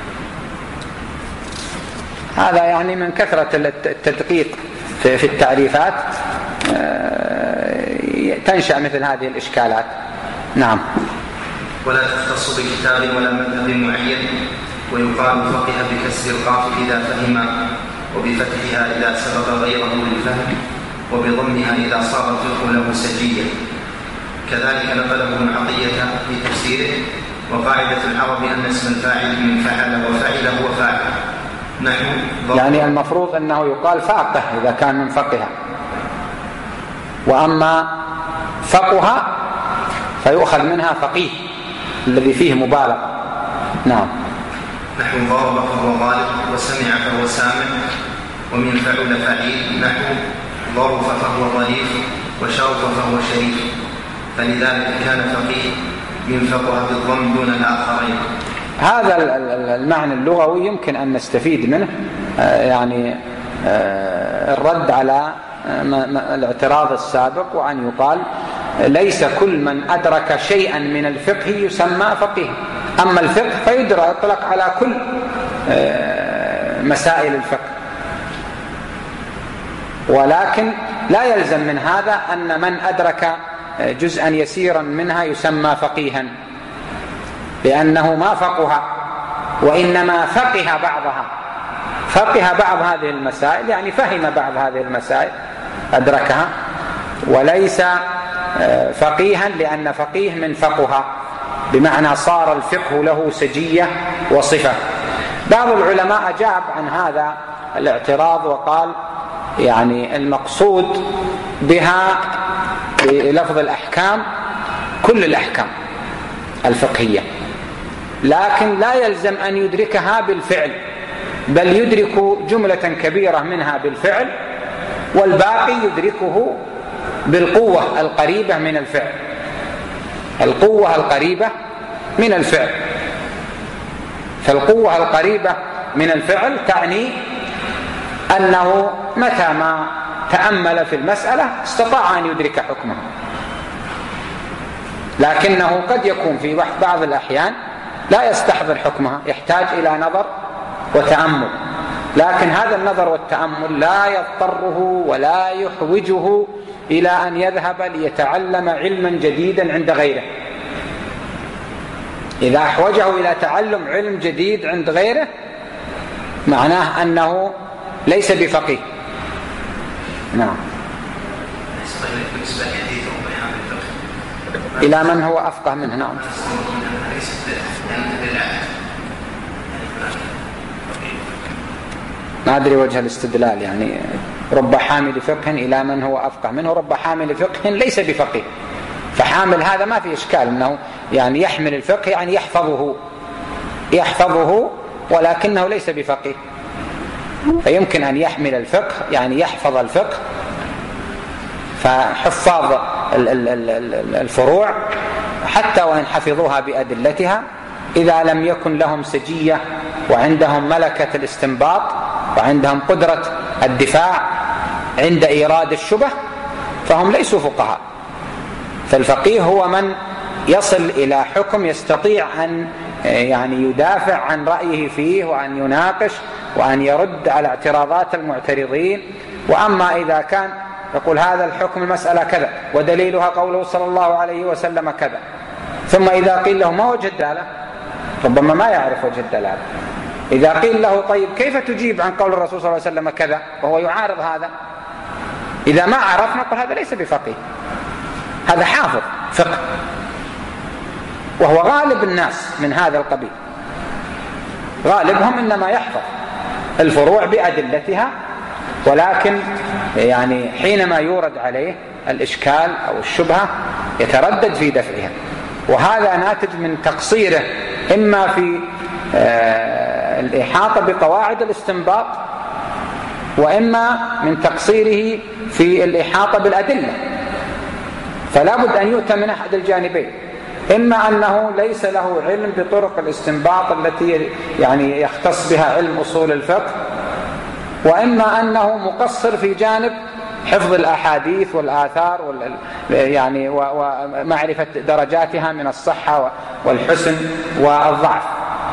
هذا يعني من كثرة التدقيق في التعريفات تنشأ مثل هذه الإشكالات. نعم. ولا تختص بكتاب ولا مذهب معين، ويقال فقه بكسر القاف إذا فهم، وبفتحها إذا سبق غيره للفهم، وبضمها إذا صار الفقه له سجيا. كذلك نقله ابن عطية في تفسيره: وقاعدة العرب أن اسم الفاعل من فعل وفعل هو فاعل. نحن يعني المفروض أنه يقال فاقه إذا كان من فقه، وأما فقه فيؤخذ منها فقيه الذي فيه مبالغة. نعم. نحو ضرب فهو غالب، وسمع فهو سامع، ومن فعل فعيل. نحو ظرف فهو ظريف، وشرف فهو شريف. فلذلك كان فقيه من فقه بالضم دون الآخرين. هذا المعنى اللغوي يمكن أن نستفيد منه، يعني الرد على الاعتراض السابق، وأن يقال ليس كل من أدرك شيئا من الفقه يسمى فقيه. أما الفقه فيدرى يطلق على كل مسائل الفقه، ولكن لا يلزم من هذا أن من أدرك جزءا يسيرا منها يسمى فقيها، لأنه ما فقه، وإنما فقه بعضها. فقه بعض هذه المسائل يعني فهم بعض هذه المسائل أدركها، وليس فقيها، لأن فقيه من فقه بمعنى صار الفقه له سجية وصفة. بعض العلماء أجاب عن هذا الاعتراض وقال يعني المقصود بها بلفظ الأحكام كل الأحكام الفقهية، لكن لا يلزم أن يدركها بالفعل، بل يدرك جملة كبيرة منها بالفعل، والباقي يدركه بالقوة القريبة من الفعل. القوة القريبة من الفعل، فالقوة القريبة من الفعل تعني أنه متى ما تأمل في المسألة استطاع أن يدرك حكمها، لكنه قد يكون في بعض الأحيان لا يستحضر حكمها، يحتاج إلى نظر وتأمل، لكن هذا النظر والتأمل لا يضطره ولا يحوجه إلى أن يذهب ليتعلم علما جديدا عند غيره. إذا أحوجه إلى تعلم علم جديد عند غيره معناه أنه ليس بفقيه. نعم. بالنسبة لحديث إلى من هو أفقه منه. نعم. ما أدري وجه الاستدلال، يعني رب حامل فقه إلى من هو أفقه منه، رب حامل فقه ليس بفقيه، فحامل هذا ما في إشكال أنه يعني يحمل الفقه، يعني يحفظه يحفظه ولكنه ليس بفقيه، فيمكن أن يحمل الفقه يعني يحفظ الفقه. فحفاظ الفروع حتى وإن حفظوها بأدلتها إذا لم يكن لهم سجية وعندهم ملكة الاستنباط وعندهم قدرة الدفاع عند إيراد الشبه فهم ليسوا فقهاء. فالفقيه هو من يصل إلى حكم يستطيع أن يعني يدافع عن رأيه فيه وأن يناقش وأن يرد على اعتراضات المعترضين. وأما إذا كان يقول هذا الحكم المسألة كذا ودليلها قوله صلى الله عليه وسلم كذا، ثم إذا قيل له ما وجه الدلالة ربما ما يعرف وجه الدلالة، إذا قيل له طيب كيف تجيب عن قول الرسول صلى الله عليه وسلم كذا وهو يعارض هذا، إذا ما عرف نقول هذا ليس بفقيه، هذا حافظ فقه. وهو غالب الناس من هذا القبيل، غالبهم إنما يحفظ الفروع بأدلتها، ولكن يعني حينما يورد عليه الإشكال أو الشبهة يتردد في دفعها، وهذا ناتج من تقصيره إما في الإحاطة بقواعد الاستنباط وإما من تقصيره في الإحاطة بالأدلة. فلا بد أن يؤتى من أحد الجانبين، إما أنه ليس له علم بطرق الاستنباط التي يعني يختص بها علم أصول الفقه، وإما أنه مقصر في جانب حفظ الأحاديث والآثار يعني ومعرفة درجاتها من الصحة والحسن والضعف.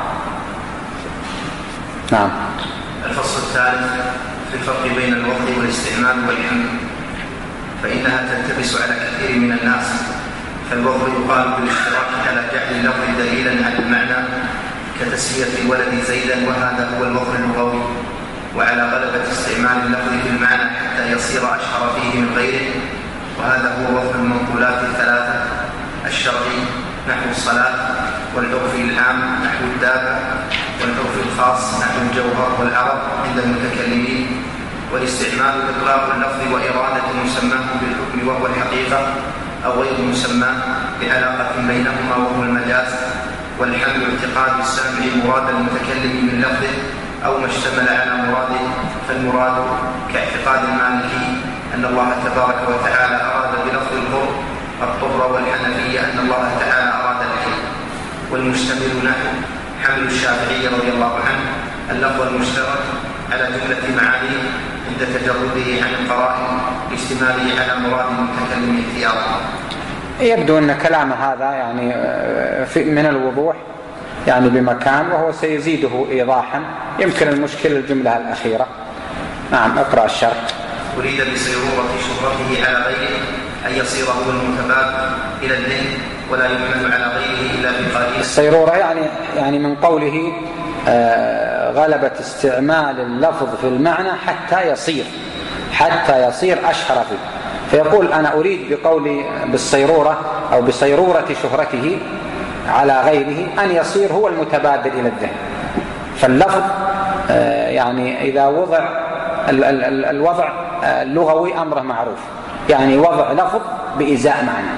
نعم. الفصل الثالث في الفرق بين الوضع والاستعمال والحمل، فإنها تلتبس على كثير من الناس. فالوضع يقال بالاشتراك على جعل اللفظ دليلا على المعنى كتسمية الولد زيدا، وهذا هو الوضع اللغوي، وعلى غلبة استعمال اللفظ في المعنى حتى يصير أشهر فيه من غيره، وهذا هو وضع المنقولات الثلاثة: الشرعي نحو الصلاة، والعرفي العام نحو الدابة، والعرفي الخاص نحو الجوهر والعرض عند المتكلمين. والاستعمال إطلاق اللفظ وإرادة مسماه بالحكم وهو الحقيقة أو غير مسماه بعلاقة بينهما وهو المجاز. والحمل اعتقاد السامع مراد المتكلم من لفظه أو ما اشتمل على مراده، فالمراد كاعتقاد المالكي أن الله تبارك وتعالى أراد بلفظ القرب الطهر، والحنفية أن الله تعالى أراد الحل. والمشتمل نحو حمل الشافعي رضي الله عنه اللفظ المشترك على جملة معانيه عند تجرده عن القرائن اشتماله على مراد المتكلم احتياطا. يبدو أن كلام هذا يعني من الوضوح يعني بمكان، وهو سيزيده إيضاحا. يمكن المشكلة الجملة الأخيرة. نعم. اقرأ الشرح. أريد بصيرورة شهرته على غيره أن يصير هو المتباب إلى الذهن ولا يحمل على غيره إلا بقليل. الصيرورة يعني يعني من قوله آه غلبة استعمال اللفظ في المعنى حتى يصير حتى يصير أشهر فيه، فيقول أنا أريد بقولي بالصيرورة أو بصيرورة شهرته على غيره أن يصير هو المتبادل إلى الذهن. فاللفظ آه يعني إذا وضع ال ال ال الوضع اللغوي أمره معروف، يعني وضع لفظ بإزاء معنى.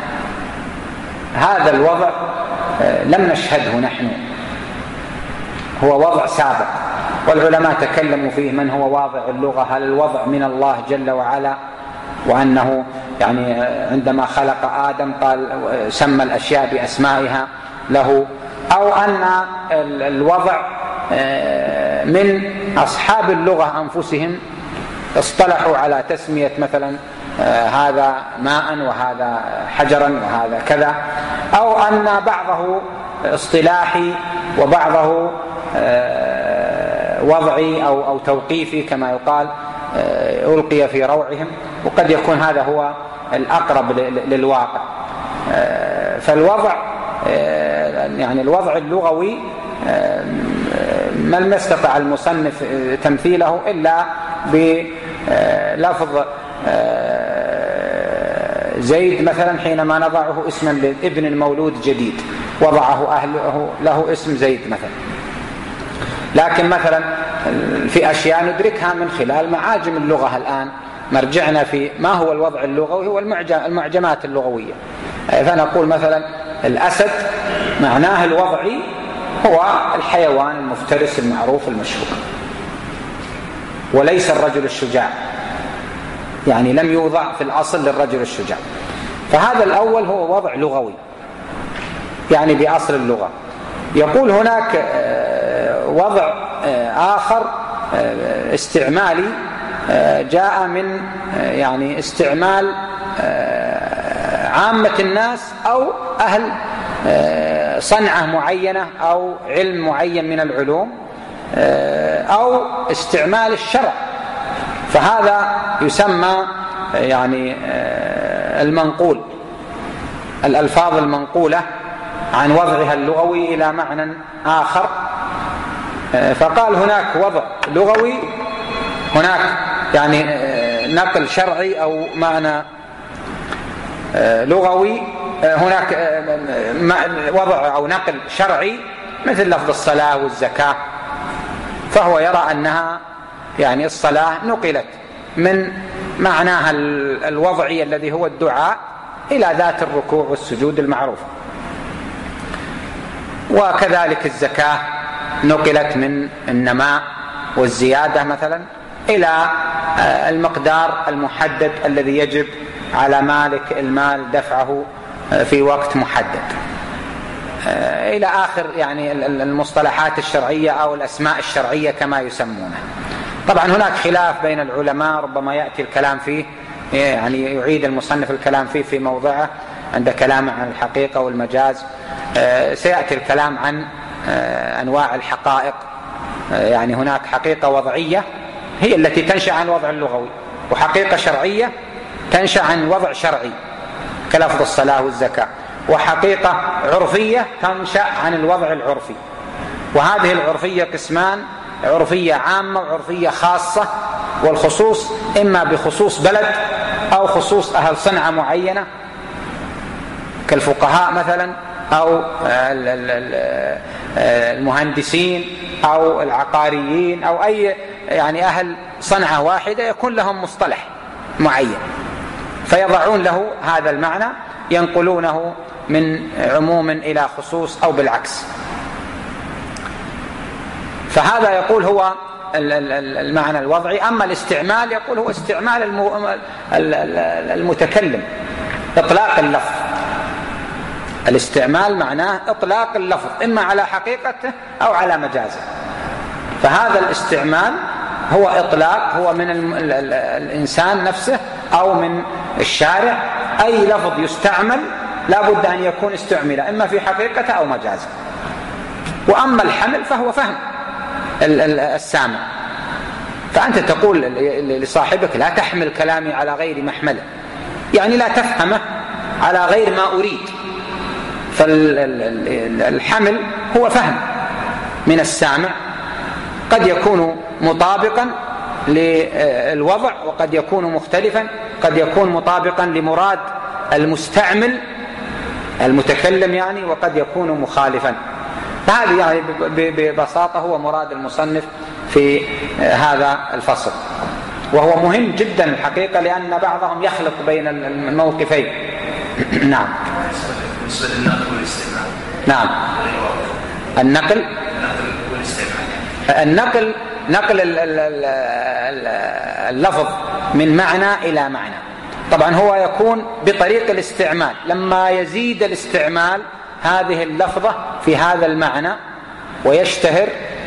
هذا الوضع آه لم نشهده نحن، هو وضع سابق، والعلماء تكلموا فيه من هو واضع اللغة، هل الوضع من الله جل وعلا، وأنه يعني عندما خلق آدم قال سمى الأشياء بأسمائها له، أو أن الوضع من أصحاب اللغة أنفسهم اصطلحوا على تسمية مثلا هذا ماء وهذا حجرا وهذا كذا، أو أن بعضه اصطلاحي وبعضه وضعي أو أو توقيفي كما يقال ألقي في روعهم، وقد يكون هذا هو الأقرب للواقع. فالوضع يعني الوضع اللغوي ما لم يستطع المصنف تمثيله إلا بلفظ زيد مثلا حينما نضعه اسما لابن المولود جديد وضعه أهله له اسم زيد مثلا. لكن مثلا في أشياء ندركها من خلال معاجم اللغة الآن، مرجعنا في ما هو الوضع اللغوي هو المعجمات اللغوية. فنقول مثلا الأسد معناه الوضعي هو الحيوان المفترس المعروف المشهور، وليس الرجل الشجاع، يعني لم يوضع في الأصل للرجل الشجاع. فهذا الأول هو وضع لغوي يعني بأصل اللغة. يقول هناك وضع آخر استعمالي جاء من يعني استعمال عامة الناس أو أهل صنعة معينة أو علم معين من العلوم أو استعمال الشرع، فهذا يسمى يعني المنقول، الألفاظ المنقولة عن وضعها اللغوي إلى معنى آخر. فقال هناك وضع لغوي، هناك يعني نقل شرعي أو معنى لغوي، هناك وضع أو نقل شرعي مثل لفظ الصلاة والزكاة. فهو يرى أنها يعني الصلاة نقلت من معناها الوضعي الذي هو الدعاء إلى ذات الركوع والسجود المعروفة، وكذلك الزكاة نقلت من النماء والزيادة مثلا إلى المقدار المحدد الذي يجب على مالك المال دفعه في وقت محدد، إلى آخر يعني المصطلحات الشرعية أو الأسماء الشرعية كما يسمونها. طبعا هناك خلاف بين العلماء، ربما يأتي الكلام فيه يعني يعيد المصنف الكلام فيه في موضعه عند كلامه عن الحقيقة والمجاز. سيأتي الكلام عن أنواع الحقائق، يعني هناك حقيقة وضعية هي التي تنشأ عن الوضع اللغوي، وحقيقة شرعية تنشأ عن وضع شرعي كلفظ الصلاة والزكاة، وحقيقة عرفية تنشأ عن الوضع العرفي. وهذه العرفية قسمان: عرفية عامة وعرفية خاصة، والخصوص إما بخصوص بلد أو خصوص أهل صنعة معينة كالفقهاء مثلا أو المهندسين أو العقاريين أو أي يعني أهل صنعة واحدة يكون لهم مصطلح معين فيضعون له هذا المعنى، ينقلونه من عموم إلى خصوص أو بالعكس. فهذا يقول هو المعنى الوضعي. أما الاستعمال يقول هو استعمال المتكلم، إطلاق اللفظ. الاستعمال معناه إطلاق اللفظ إما على حقيقته أو على مجازه. فهذا الاستعمال هو إطلاق، هو من الإنسان نفسه أو من الشارع، أي لفظ يستعمل لا بد أن يكون استعمل إما في حقيقته أو مجازه. وأما الحمل فهو فهم السامع، فأنت تقول لصاحبك لا تحمل كلامي على غير محمله، يعني لا تفهمه على غير ما أريد. فالحمل هو فهم من السامع، قد يكون مطابقا للوضع وقد يكون مختلفا، قد يكون مطابقا لمراد المستعمل المتكلم يعني، وقد يكون مخالفا. فهذه يعني ببساطة هو مراد المصنف في هذا الفصل، وهو مهم جدا الحقيقة لأن بعضهم يخلط بين الموقفين. نعم. نعم. النقل النقل نقل اللفظ من معنى إلى معنى. طبعا هو يكون بطريق الاستعمال، لما يزيد الاستعمال هذه اللفظة في هذا المعنى ويشتهر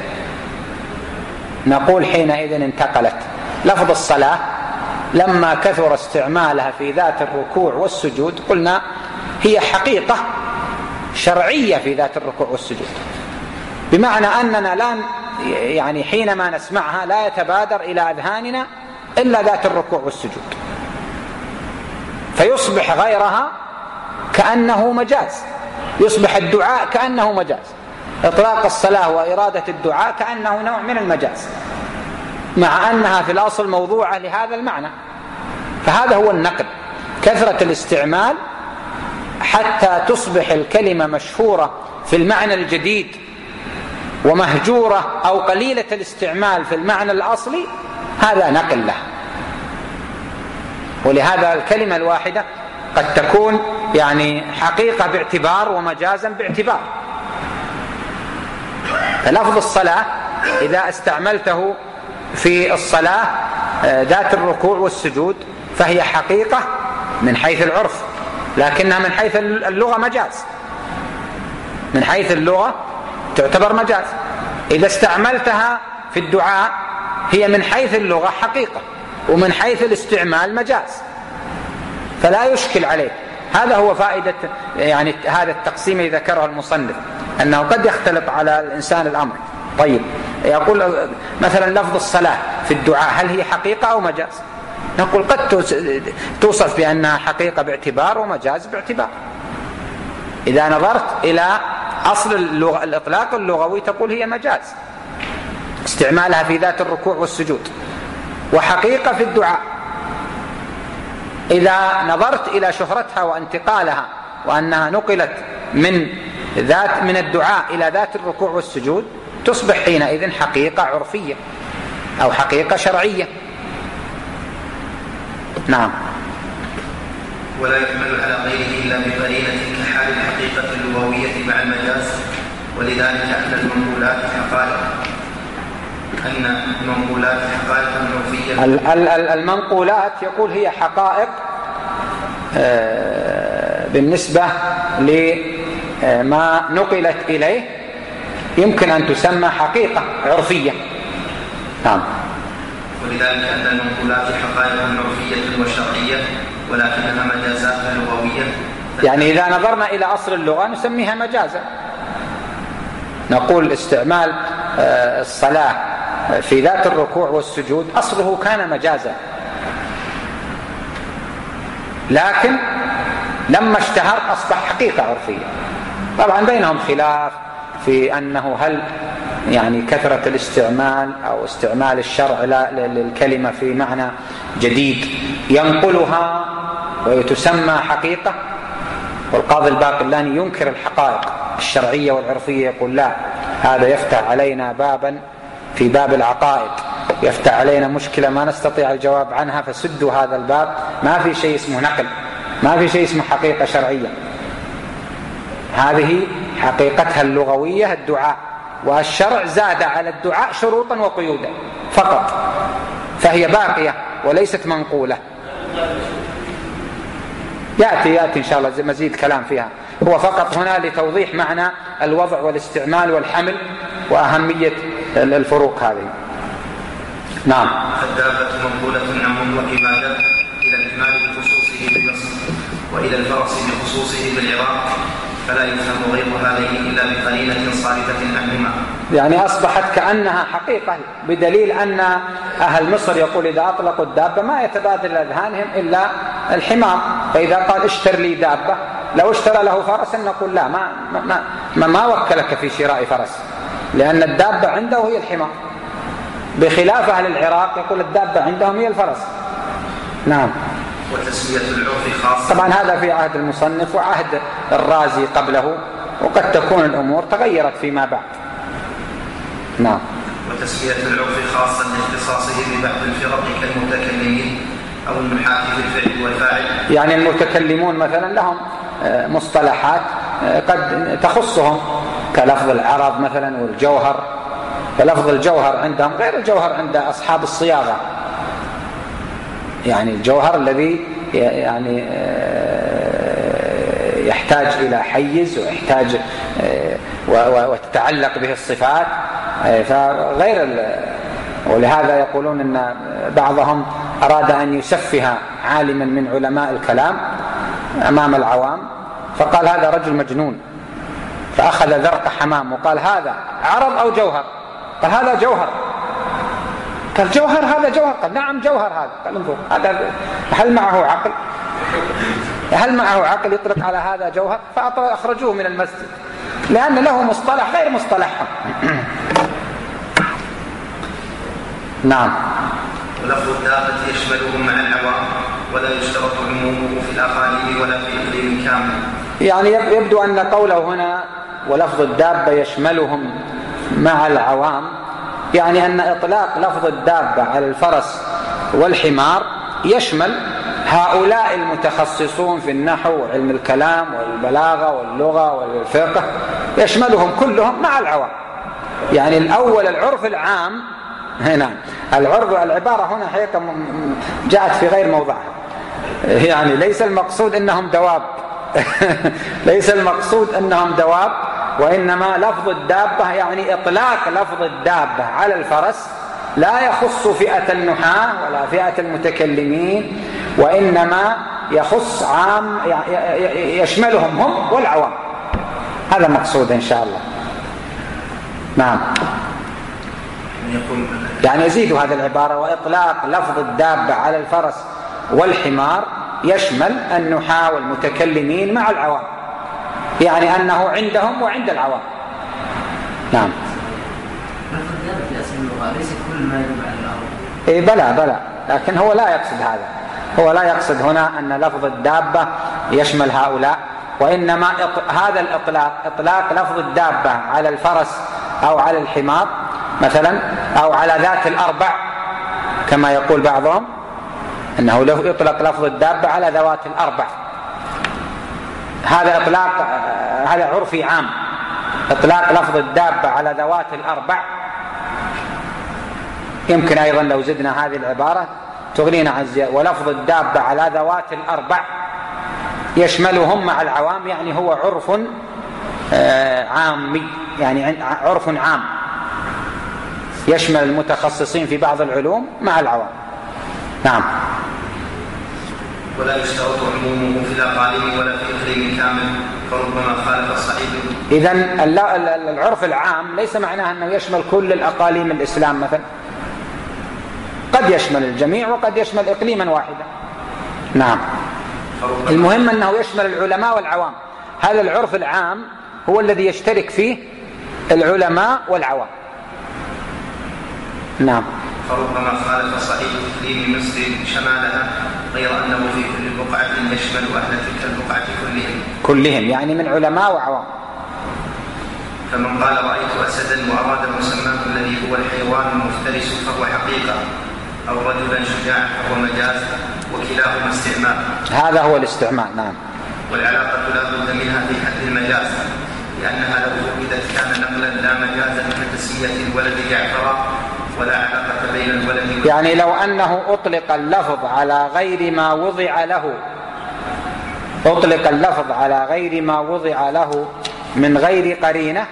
نقول حينئذ انتقلت. لفظ الصلاة لما كثر استعمالها في ذات الركوع والسجود قلنا هي حقيقة شرعية في ذات الركوع والسجود، بمعنى أننا لا يعني حينما نسمعها لا يتبادر إلى أذهاننا إلا ذات الركوع والسجود، فيصبح غيرها كأنه مجاز، يصبح الدعاء كأنه مجاز، إطلاق الصلاة وإرادة الدعاء كأنه نوع من المجاز، مع أنها في الأصل موضوعة لهذا المعنى. فهذا هو النقل. كثرة الاستعمال حتى تصبح الكلمة مشهورة في المعنى الجديد ومهجورة أو قليلة الاستعمال في المعنى الأصلي، هذا نقل له. ولهذا الكلمة الواحدة قد تكون يعني حقيقة باعتبار ومجازا باعتبار. فلفظ الصلاة إذا استعملته في الصلاة ذات الركوع والسجود فهي حقيقة من حيث العرف، لكنها من حيث اللغة مجاز، من حيث اللغة تعتبر مجاز. إذا استعملتها في الدعاء هي من حيث اللغة حقيقة، ومن حيث الاستعمال مجاز، فلا يشكل عليه. هذا هو فائدة يعني هذا التقسيم الذي ذكره المصنف، أنه قد يختلط على الإنسان الأمر. طيب، يقول مثلا لفظ الصلاة في الدعاء هل هي حقيقة أو مجاز؟ نقول قد توصف بأنها حقيقة باعتبار ومجاز باعتبار. إذا نظرت إلى أصل اللغة الإطلاق اللغوي تقول هي مجاز، استعمالها في ذات الركوع والسجود، وحقيقة في الدعاء. إذا نظرت إلى شهرتها وانتقالها وأنها نقلت من ذات من الدعاء إلى ذات الركوع والسجود تصبح حينئذ حقيقة عرفية أو حقيقة شرعية. نعم. ولا يحمل على غيره إلا بقرينة كحال الحقيقة اللغوية مع المجاز، ولذلك أن المنقولات حقائق أن المنقولات حقائق عرفية. المنقولات يقول هي حقائق بالنسبة لما نقلت إليه يمكن أن تسمى حقيقة عرفية. نعم. ولذلك أن المنقولات حقائق عرفية وشرعية ولكنها مجازات لغوية. يعني إذا نظرنا إلى أصل اللغة نسميها مجازا، نقول استعمال الصلاة في ذات الركوع والسجود أصله كان مجازا، لكن لما اشتهر أصبح حقيقة عرفية. طبعا بينهم خلاف في أنه هل يعني كثرة الاستعمال أو استعمال الشرع للكلمة في معنى جديد ينقلها ويتسمى حقيقة، والقاضي الباقلاني ينكر الحقائق الشرعية والعرفية، يقول لا، هذا يفتح علينا بابا في باب العقائد، يفتح علينا مشكلة ما نستطيع الجواب عنها، فسدوا هذا الباب. ما في شيء اسمه نقل، ما في شيء اسمه حقيقة شرعية، هذه حقيقتها اللغوية الدعاء، والشرع زاد على الدعاء شروطا وقيودا فقط، فهي باقية وليست منقولة. يأتي يأتي إن شاء الله مزيد كلام فيها، هو فقط هنا لتوضيح معنى الوضع والاستعمال والحمل وأهمية الفروق هذه. نعم. فالدابة منقولة عن مطلق ماذا إلى الحمار بخصوصه بالنصر، وإلى الفرس بخصوصه بالعراق، فلا يفهم غير هذين إلا بقرينة صارفة عنهما. يعني أصبحت كأنها حقيقة، بدليل أن أهل مصر يقول إذا أطلقوا الدابة ما يتبادل أذهانهم إلا الحمار، فإذا قال اشتر لي دابة لو اشترى له فرسا نقول لا، ما, ما, ما, ما وكلك في شراء فرس، لأن الدابة عنده هي الحمار، بخلاف أهل العراق يقول الدابة عندهم هي الفرس. نعم. وتسمية العرف خاصة. طبعا هذا في عهد المصنف وعهد الرازي قبله، وقد تكون الأمور تغيرت فيما بعد. نعم. وتسمية العرف خاصة لاختصاصه ببعض الفرق كالمتكلمين أو النحاة في الفعل والفاعل. يعني المتكلمون مثلا لهم مصطلحات قد تخصهم كلفظ العرض مثلا والجوهر، فلفظ الجوهر عندهم غير الجوهر عند أصحاب الصياغة، يعني الجوهر الذي يعني يحتاج إلى حيز ويحتاج وتتعلق به الصفات، فغير. ولهذا يقولون أن بعضهم أراد أن يسفه عالما من علماء الكلام أمام العوام، فقال هذا رجل مجنون، فأخذ ذرق حمام وقال هذا عرض أو جوهر؟ قال هذا جوهر. قال جوهر؟ هذا جوهر؟ قال نعم جوهر هذا. قال انظر هذا هل معه عقل؟ هل معه عقل يطلق على هذا جوهر؟ فأخرجوه من المسجد لأن له مصطلح غير مصطلحهم. نعم. ولفظ الدابة يشملهم مع العوام، ولا يشترط عمومه في الأقاليم ولا في إقليم كامل. يعني يبدو أن قوله هنا ولفظ الدابة يشملهم مع العوام، يعني أن إطلاق لفظ الدابة على الفرس والحمار يشمل هؤلاء المتخصصون في النحو وعلم الكلام والبلاغة واللغة والفقه، يشملهم كلهم مع العوام. يعني الأول العرف العام هنا، العرف العبارة هنا حقيقة جاءت في غير موضعها، يعني ليس المقصود أنهم دواب ليس المقصود أنهم دواب، وإنما لفظ الدابة يعني إطلاق لفظ الدابة على الفرس لا يخص فئة النحاة ولا فئة المتكلمين، وإنما يخص عام يشملهم هم والعوام. هذا مقصود إن شاء الله. نعم. يعني يزيد هذه العبارة وإطلاق لفظ الدابة على الفرس والحمار يشمل النحاة والمتكلمين مع العوام، يعني أنه عندهم وعند العوام. نعم. لفظ الدابة في أصل اللغة ليس كل ما يدل على الأرض. إيه بلى بلى، لكن هو لا يقصد هذا، هو لا يقصد هنا أن لفظ الدابة يشمل هؤلاء، وإنما هذا الإطلاق إطلاق لفظ الدابة على الفرس أو على الحمار مثلا أو على ذات الأربع كما يقول بعضهم، أنه له يطلق لفظ الدابة على ذوات الأربع، هذا إطلاق هذا عرفي عام، إطلاق لفظ الدابة على ذوات الأربع. يمكن أيضا لو زدنا هذه العبارة تغنينا عن زيادة، ولفظ الدابة على ذوات الأربع يشملهم مع العوام، يعني هو عرف عامي، يعني عرف عام يشمل المتخصصين في بعض العلوم مع العوام. نعم. ولا يشترط عمومه في الأقاليم ولا في إقليم كامل، فربما خالف الصعيد. إذن العرف العام ليس معناه أنه يشمل كل الأقاليم الإسلام مثلا، قد يشمل الجميع وقد يشمل إقليما واحدا. نعم. المهم أنه يشمل العلماء والعوام، هذا العرف العام هو الذي يشترك فيه العلماء والعوام. نعم. فربما خالف صعيد إقليم مصر شمالها، غير أنه في كل بقعة يشمل أهل تلك البقعة كلهم كلهم يعني من علماء وعوام. فمن قال رأيت أسدا وأراد مسماه الذي هو الحيوان المفترس فهو حقيقة، أو رجلا شجاعا فهو مجاز، وكلاهما استعمال. هذا هو الاستعمال. نعم. والعلاقة لا بد منها في حد المجاز، لأنها لو وجدت كان نقلا لا مجازا كتسمية الولد جعفرا، ولا علاقة بين الولد والولد. يعني لو أنه أطلق اللفظ على غير ما وضع له، أطلق اللفظ على غير ما وضع له من غير قرينة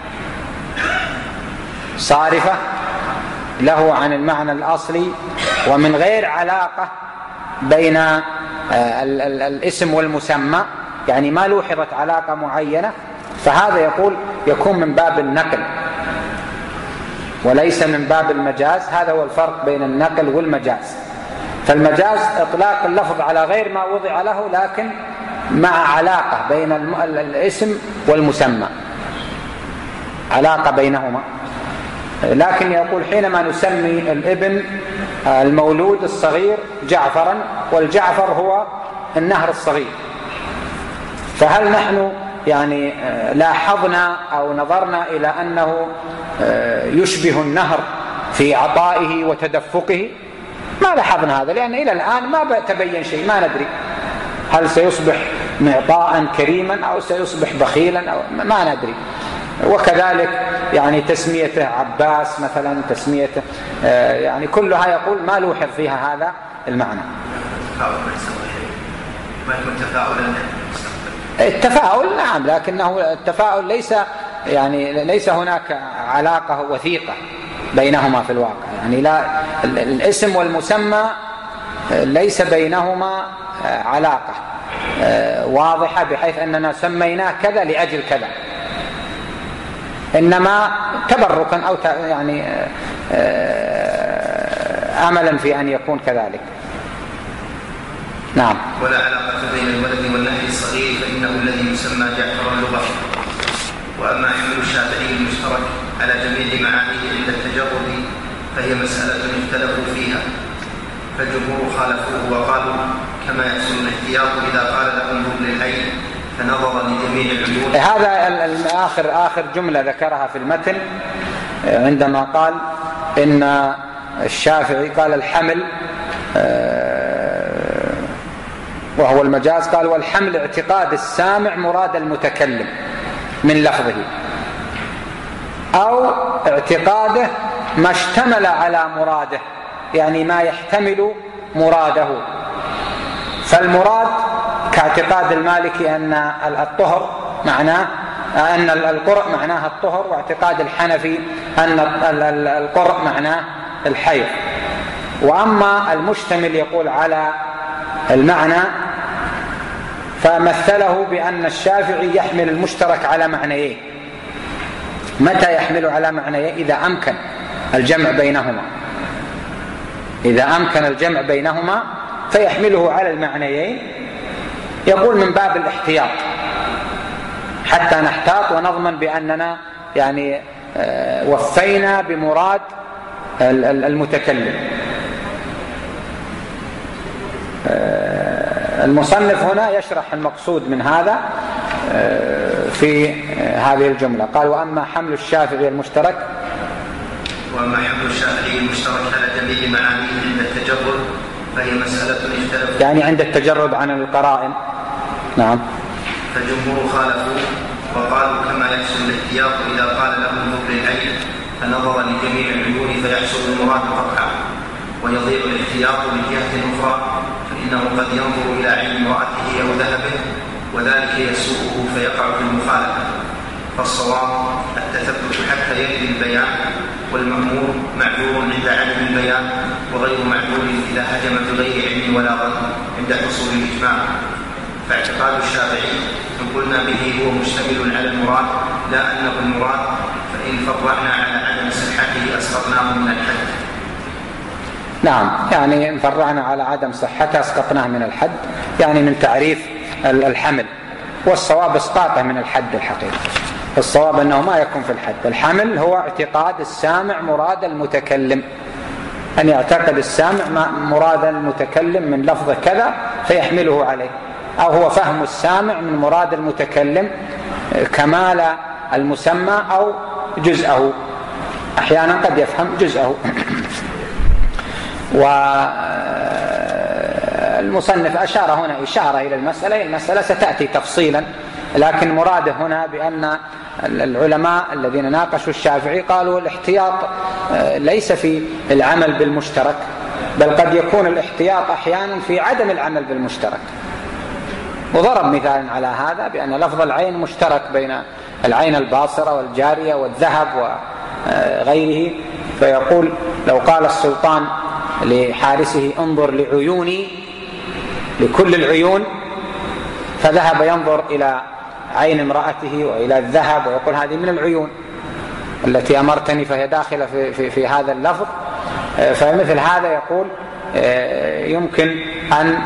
صارفة له عن المعنى الأصلي، ومن غير علاقة بين الاسم والمسمى، يعني ما لوحظت علاقة معينة، فهذا يقول يكون من باب النقل وليس من باب المجاز. هذا هو الفرق بين النقل والمجاز. فالمجاز إطلاق اللفظ على غير ما وضع له لكن مع علاقة بين الاسم والمسمى، علاقة بينهما. لكن يقول حينما نسمي الابن المولود الصغير جعفرا، والجعفر هو النهر الصغير، فهل نحن يعني لاحظنا أو نظرنا إلى أنه يشبه النهر في عطائه وتدفقه؟ ما لاحظنا هذا، لأن إلى الآن ما تبين شيء، ما ندري هل سيصبح معطاء كريما أو سيصبح بخيلا أو ما ندري. وكذلك يعني تسميته عباس مثلا، تسميته يعني كلها يقول ما لوحظ فيها هذا المعنى. التفاؤل نعم، لكنه التفاؤل ليس يعني ليس هناك علاقة وثيقة بينهما في الواقع، يعني لا الاسم والمسمى ليس بينهما علاقة واضحة بحيث أننا سميناه كذا لأجل كذا، إنما تبركا أو يعني أملا في أن يكون كذلك. نعم. ولا علاقة بين الولد والنهر الصغير، فإنه الذي يسمى جعفر اللغة. وأما حمل الشافعي المشترك على جميع معانيه عند التجرد فهي مسألة اختلفوا فيها، فالجمهور خالفوه وقالوا كما يحصل الاحتياط إذا قال لهم ابن الحي فنظر لجميع العيون. هذا آخر آخر جملة ذكرها في المتن عندما قال إن الشافعي قال الحمل وهو المجاز، قال والحمل اعتقاد السامع مراد المتكلم من لفظه، أو اعتقاده ما اشتمل على مراده، يعني ما يحتمل مراده. فالمراد كاعتقاد المالكي أن الطهر معناه أن القرء معناها الطهر، واعتقاد الحنفي أن القرء معناه الحيض. وأما المشتمل يقول على المعنى فمثله بأن الشافعي يحمل المشترك على معنيين. متى يحمل على معنيين؟ إذا أمكن الجمع بينهما، إذا أمكن الجمع بينهما فيحمله على المعنيين. يقول من باب الاحتياط حتى نحتاط ونضمن بأننا يعني وفينا بمراد المتكلم. المصنف هنا يشرح المقصود من هذا في هذه الجملة. قال وأما حمل الشافعي المشترك وأما حمل الشافعي المشترك على جميع معانيه عند التجرد فهي مسألة اختلف، يعني عند التجرد عن القرائن. نعم. فالجمهور خالفوا وقالوا كما يحصل الاحتياط إذا قال لهم ابن الحي فنظر لجميع العيون فيحصل المراد قطعا، ويضيع الاحتياط من جهة أخرى فإنه قد ينظر إلى عين امرأته أو ذهبه وذلك يسوءه فيقع في المخالفة. فالصواب التثبت حتى يجري البيان، والمأمور معذور عند عدم البيان، وغير معذور إذا هجم بغير علم ولا ظن عند حصول الإجماع. فاعتقاد الشافعي إن قلنا به هو مشتمل على المراد لا أنه المراد، فإن فرعنا على عدم صحته أسقطناه من الحد. نعم، يعني إن فرعنا على عدم صحته أسقطناه من الحد، يعني من تعريف الحمل. والصواب اسقاطه من الحد الحقيقي. الصواب أنه ما يكون في الحد. الحمل هو اعتقاد السامع مراد المتكلم، أن يعتقد السامع مراد المتكلم من لفظ كذا فيحمله عليه، أو هو فهم السامع من مراد المتكلم كمال المسمى أو جزءه. أحيانا قد يفهم جزءه. والمصنف أشار هنا إشارة إلى المسألة. المسألة ستأتي تفصيلا، لكن مراده هنا بأن العلماء الذين ناقشوا الشافعي قالوا الاحتياط ليس في العمل بالمشترك، بل قد يكون الاحتياط أحيانا في عدم العمل بالمشترك. وضرب مثال على هذا بأن لفظ العين مشترك بين العين الباصرة والجارية والذهب وغيره، فيقول لو قال السلطان لحارسه انظر لعيوني لكل العيون، فذهب ينظر إلى عين امرأته وإلى الذهب ويقول هذه من العيون التي أمرتني، فهي داخلة في, في, في هذا اللفظ. فمثل هذا يقول يمكن أن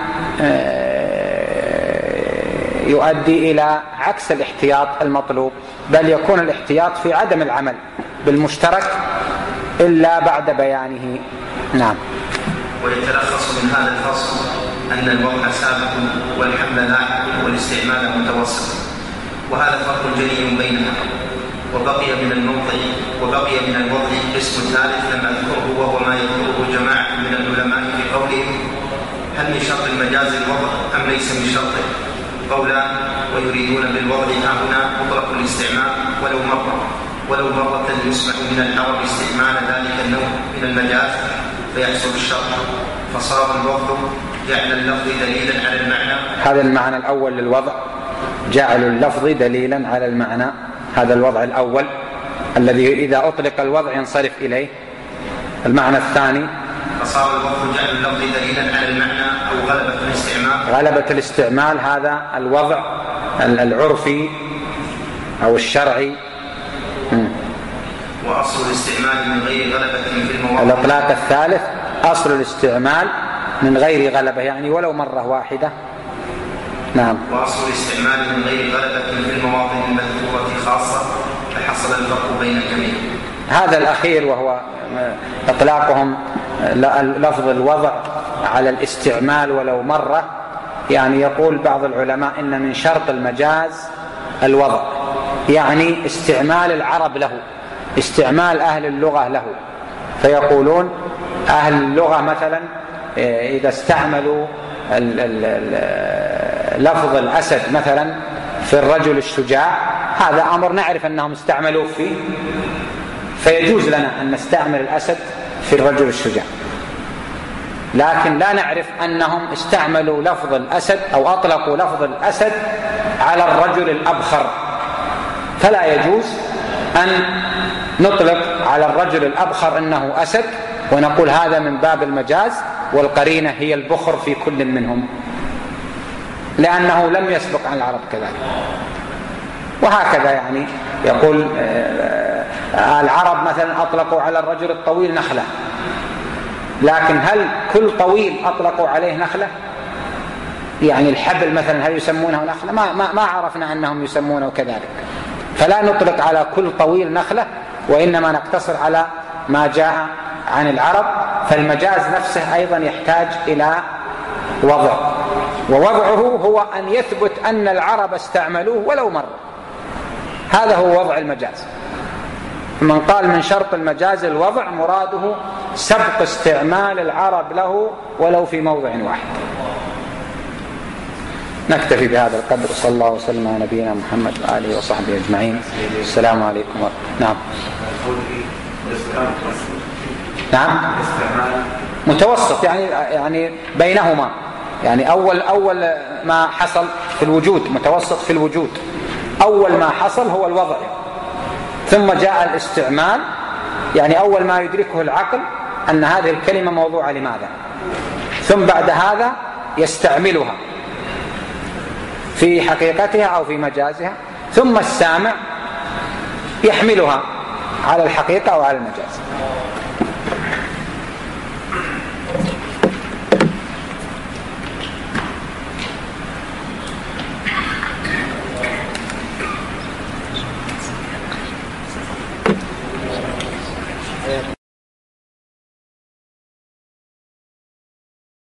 يؤدي إلى عكس الاحتياط المطلوب، بل يكون الاحتياط في عدم العمل بالمشترك إلا بعد بيانه. نعم. ويتلخص من هذا الفصل أن الوضع سابق والحمل لاحق والاستعمال متوسط، وهذا فرق جلي بينها. وبقي من الموضع وبقي من الوضع قسم ثالث لم أذكره، وهو ما يذكره جماعة من العلماء في قولهم هل من شرط المجاز الوضع أم ليس من شرطه؟ قولا ويريدون بالوضع هنا مطلق الاستعمال ولو مرة ولو مرة يسمع من العرب استعمال ذلك النوع من المجاز فيحصل الشرط، فصار الوضع جعل اللفظ دليلا على المعنى. هذا المعنى الأول للوضع، جعل اللفظ دليلا على المعنى. هذا الوضع الأول الذي إذا أطلق الوضع ينصرف إليه. المعنى الثاني فصار الوضع جعل اللفظ دليلا على المعنى أو غلبة الاستعمال. غلبة الاستعمال هذا الوضع العرفي أو الشرعي. وأصل الاستعمال من غير غلبة في المواضع. الإطلاق الثالث أصل الاستعمال من غير غلبة، يعني ولو مرة واحدة. نعم. وأصل الاستعمال من غير غلبة في المواضع المذكورة خاصة، فحصل الفرق بين الجميع. هذا الأخير وهو إطلاقهم لفظ الوضع على الاستعمال ولو مرة، يعني يقول بعض العلماء إن من شرط المجاز الوضع، يعني استعمال العرب له، استعمال أهل اللغة له. فيقولون أهل اللغة مثلا إذا استعملوا لفظ الأسد مثلا في الرجل الشجاع، هذا أمر نعرف أنهم استعملوه فيه، فيجوز لنا أن نستعمل الأسد في الرجل الشجاع، لكن لا نعرف أنهم استعملوا لفظ الأسد أو أطلقوا لفظ الأسد على الرجل الأبخر، فلا يجوز أن نطلق على الرجل الأبخر أنه أسد ونقول هذا من باب المجاز، والقرينة هي البخر في كل منهم، لأنه لم يسبق عن العرب كذلك. وهكذا يعني يقول العرب مثلا أطلقوا على الرجل الطويل نخلة، لكن هل كل طويل أطلقوا عليه نخلة؟ يعني الحبل مثلا هل يسمونه نخلة؟ ما, ما, ما عرفنا أنهم يسمونه كذلك. فلا نطلق على كل طويل نخلة، وإنما نقتصر على ما جاء عن العرب. فالمجاز نفسه أيضا يحتاج إلى وضع، ووضعه هو أن يثبت أن العرب استعملوه ولو مرة، هذا هو وضع المجاز. من قال من شرط المجاز الوضع مراده سبق استعمال العرب له ولو في موضع واحد. نكتفي بهذا القدر، صلى الله وسلم على نبينا محمد وآله وصحبه أجمعين. السلام عليكم ورحمة الله. نعم نعم متوسط، يعني يعني بينهما، يعني أول أول ما حصل في الوجود، متوسط في الوجود. أول ما حصل هو الوضع، ثم جاء الاستعمال، يعني أول ما يدركه العقل أن هذه الكلمة موضوعة لماذا، ثم بعد هذا يستعملها في حقيقتها أو في مجازها، ثم السامع يحملها على الحقيقة أو على المجاز.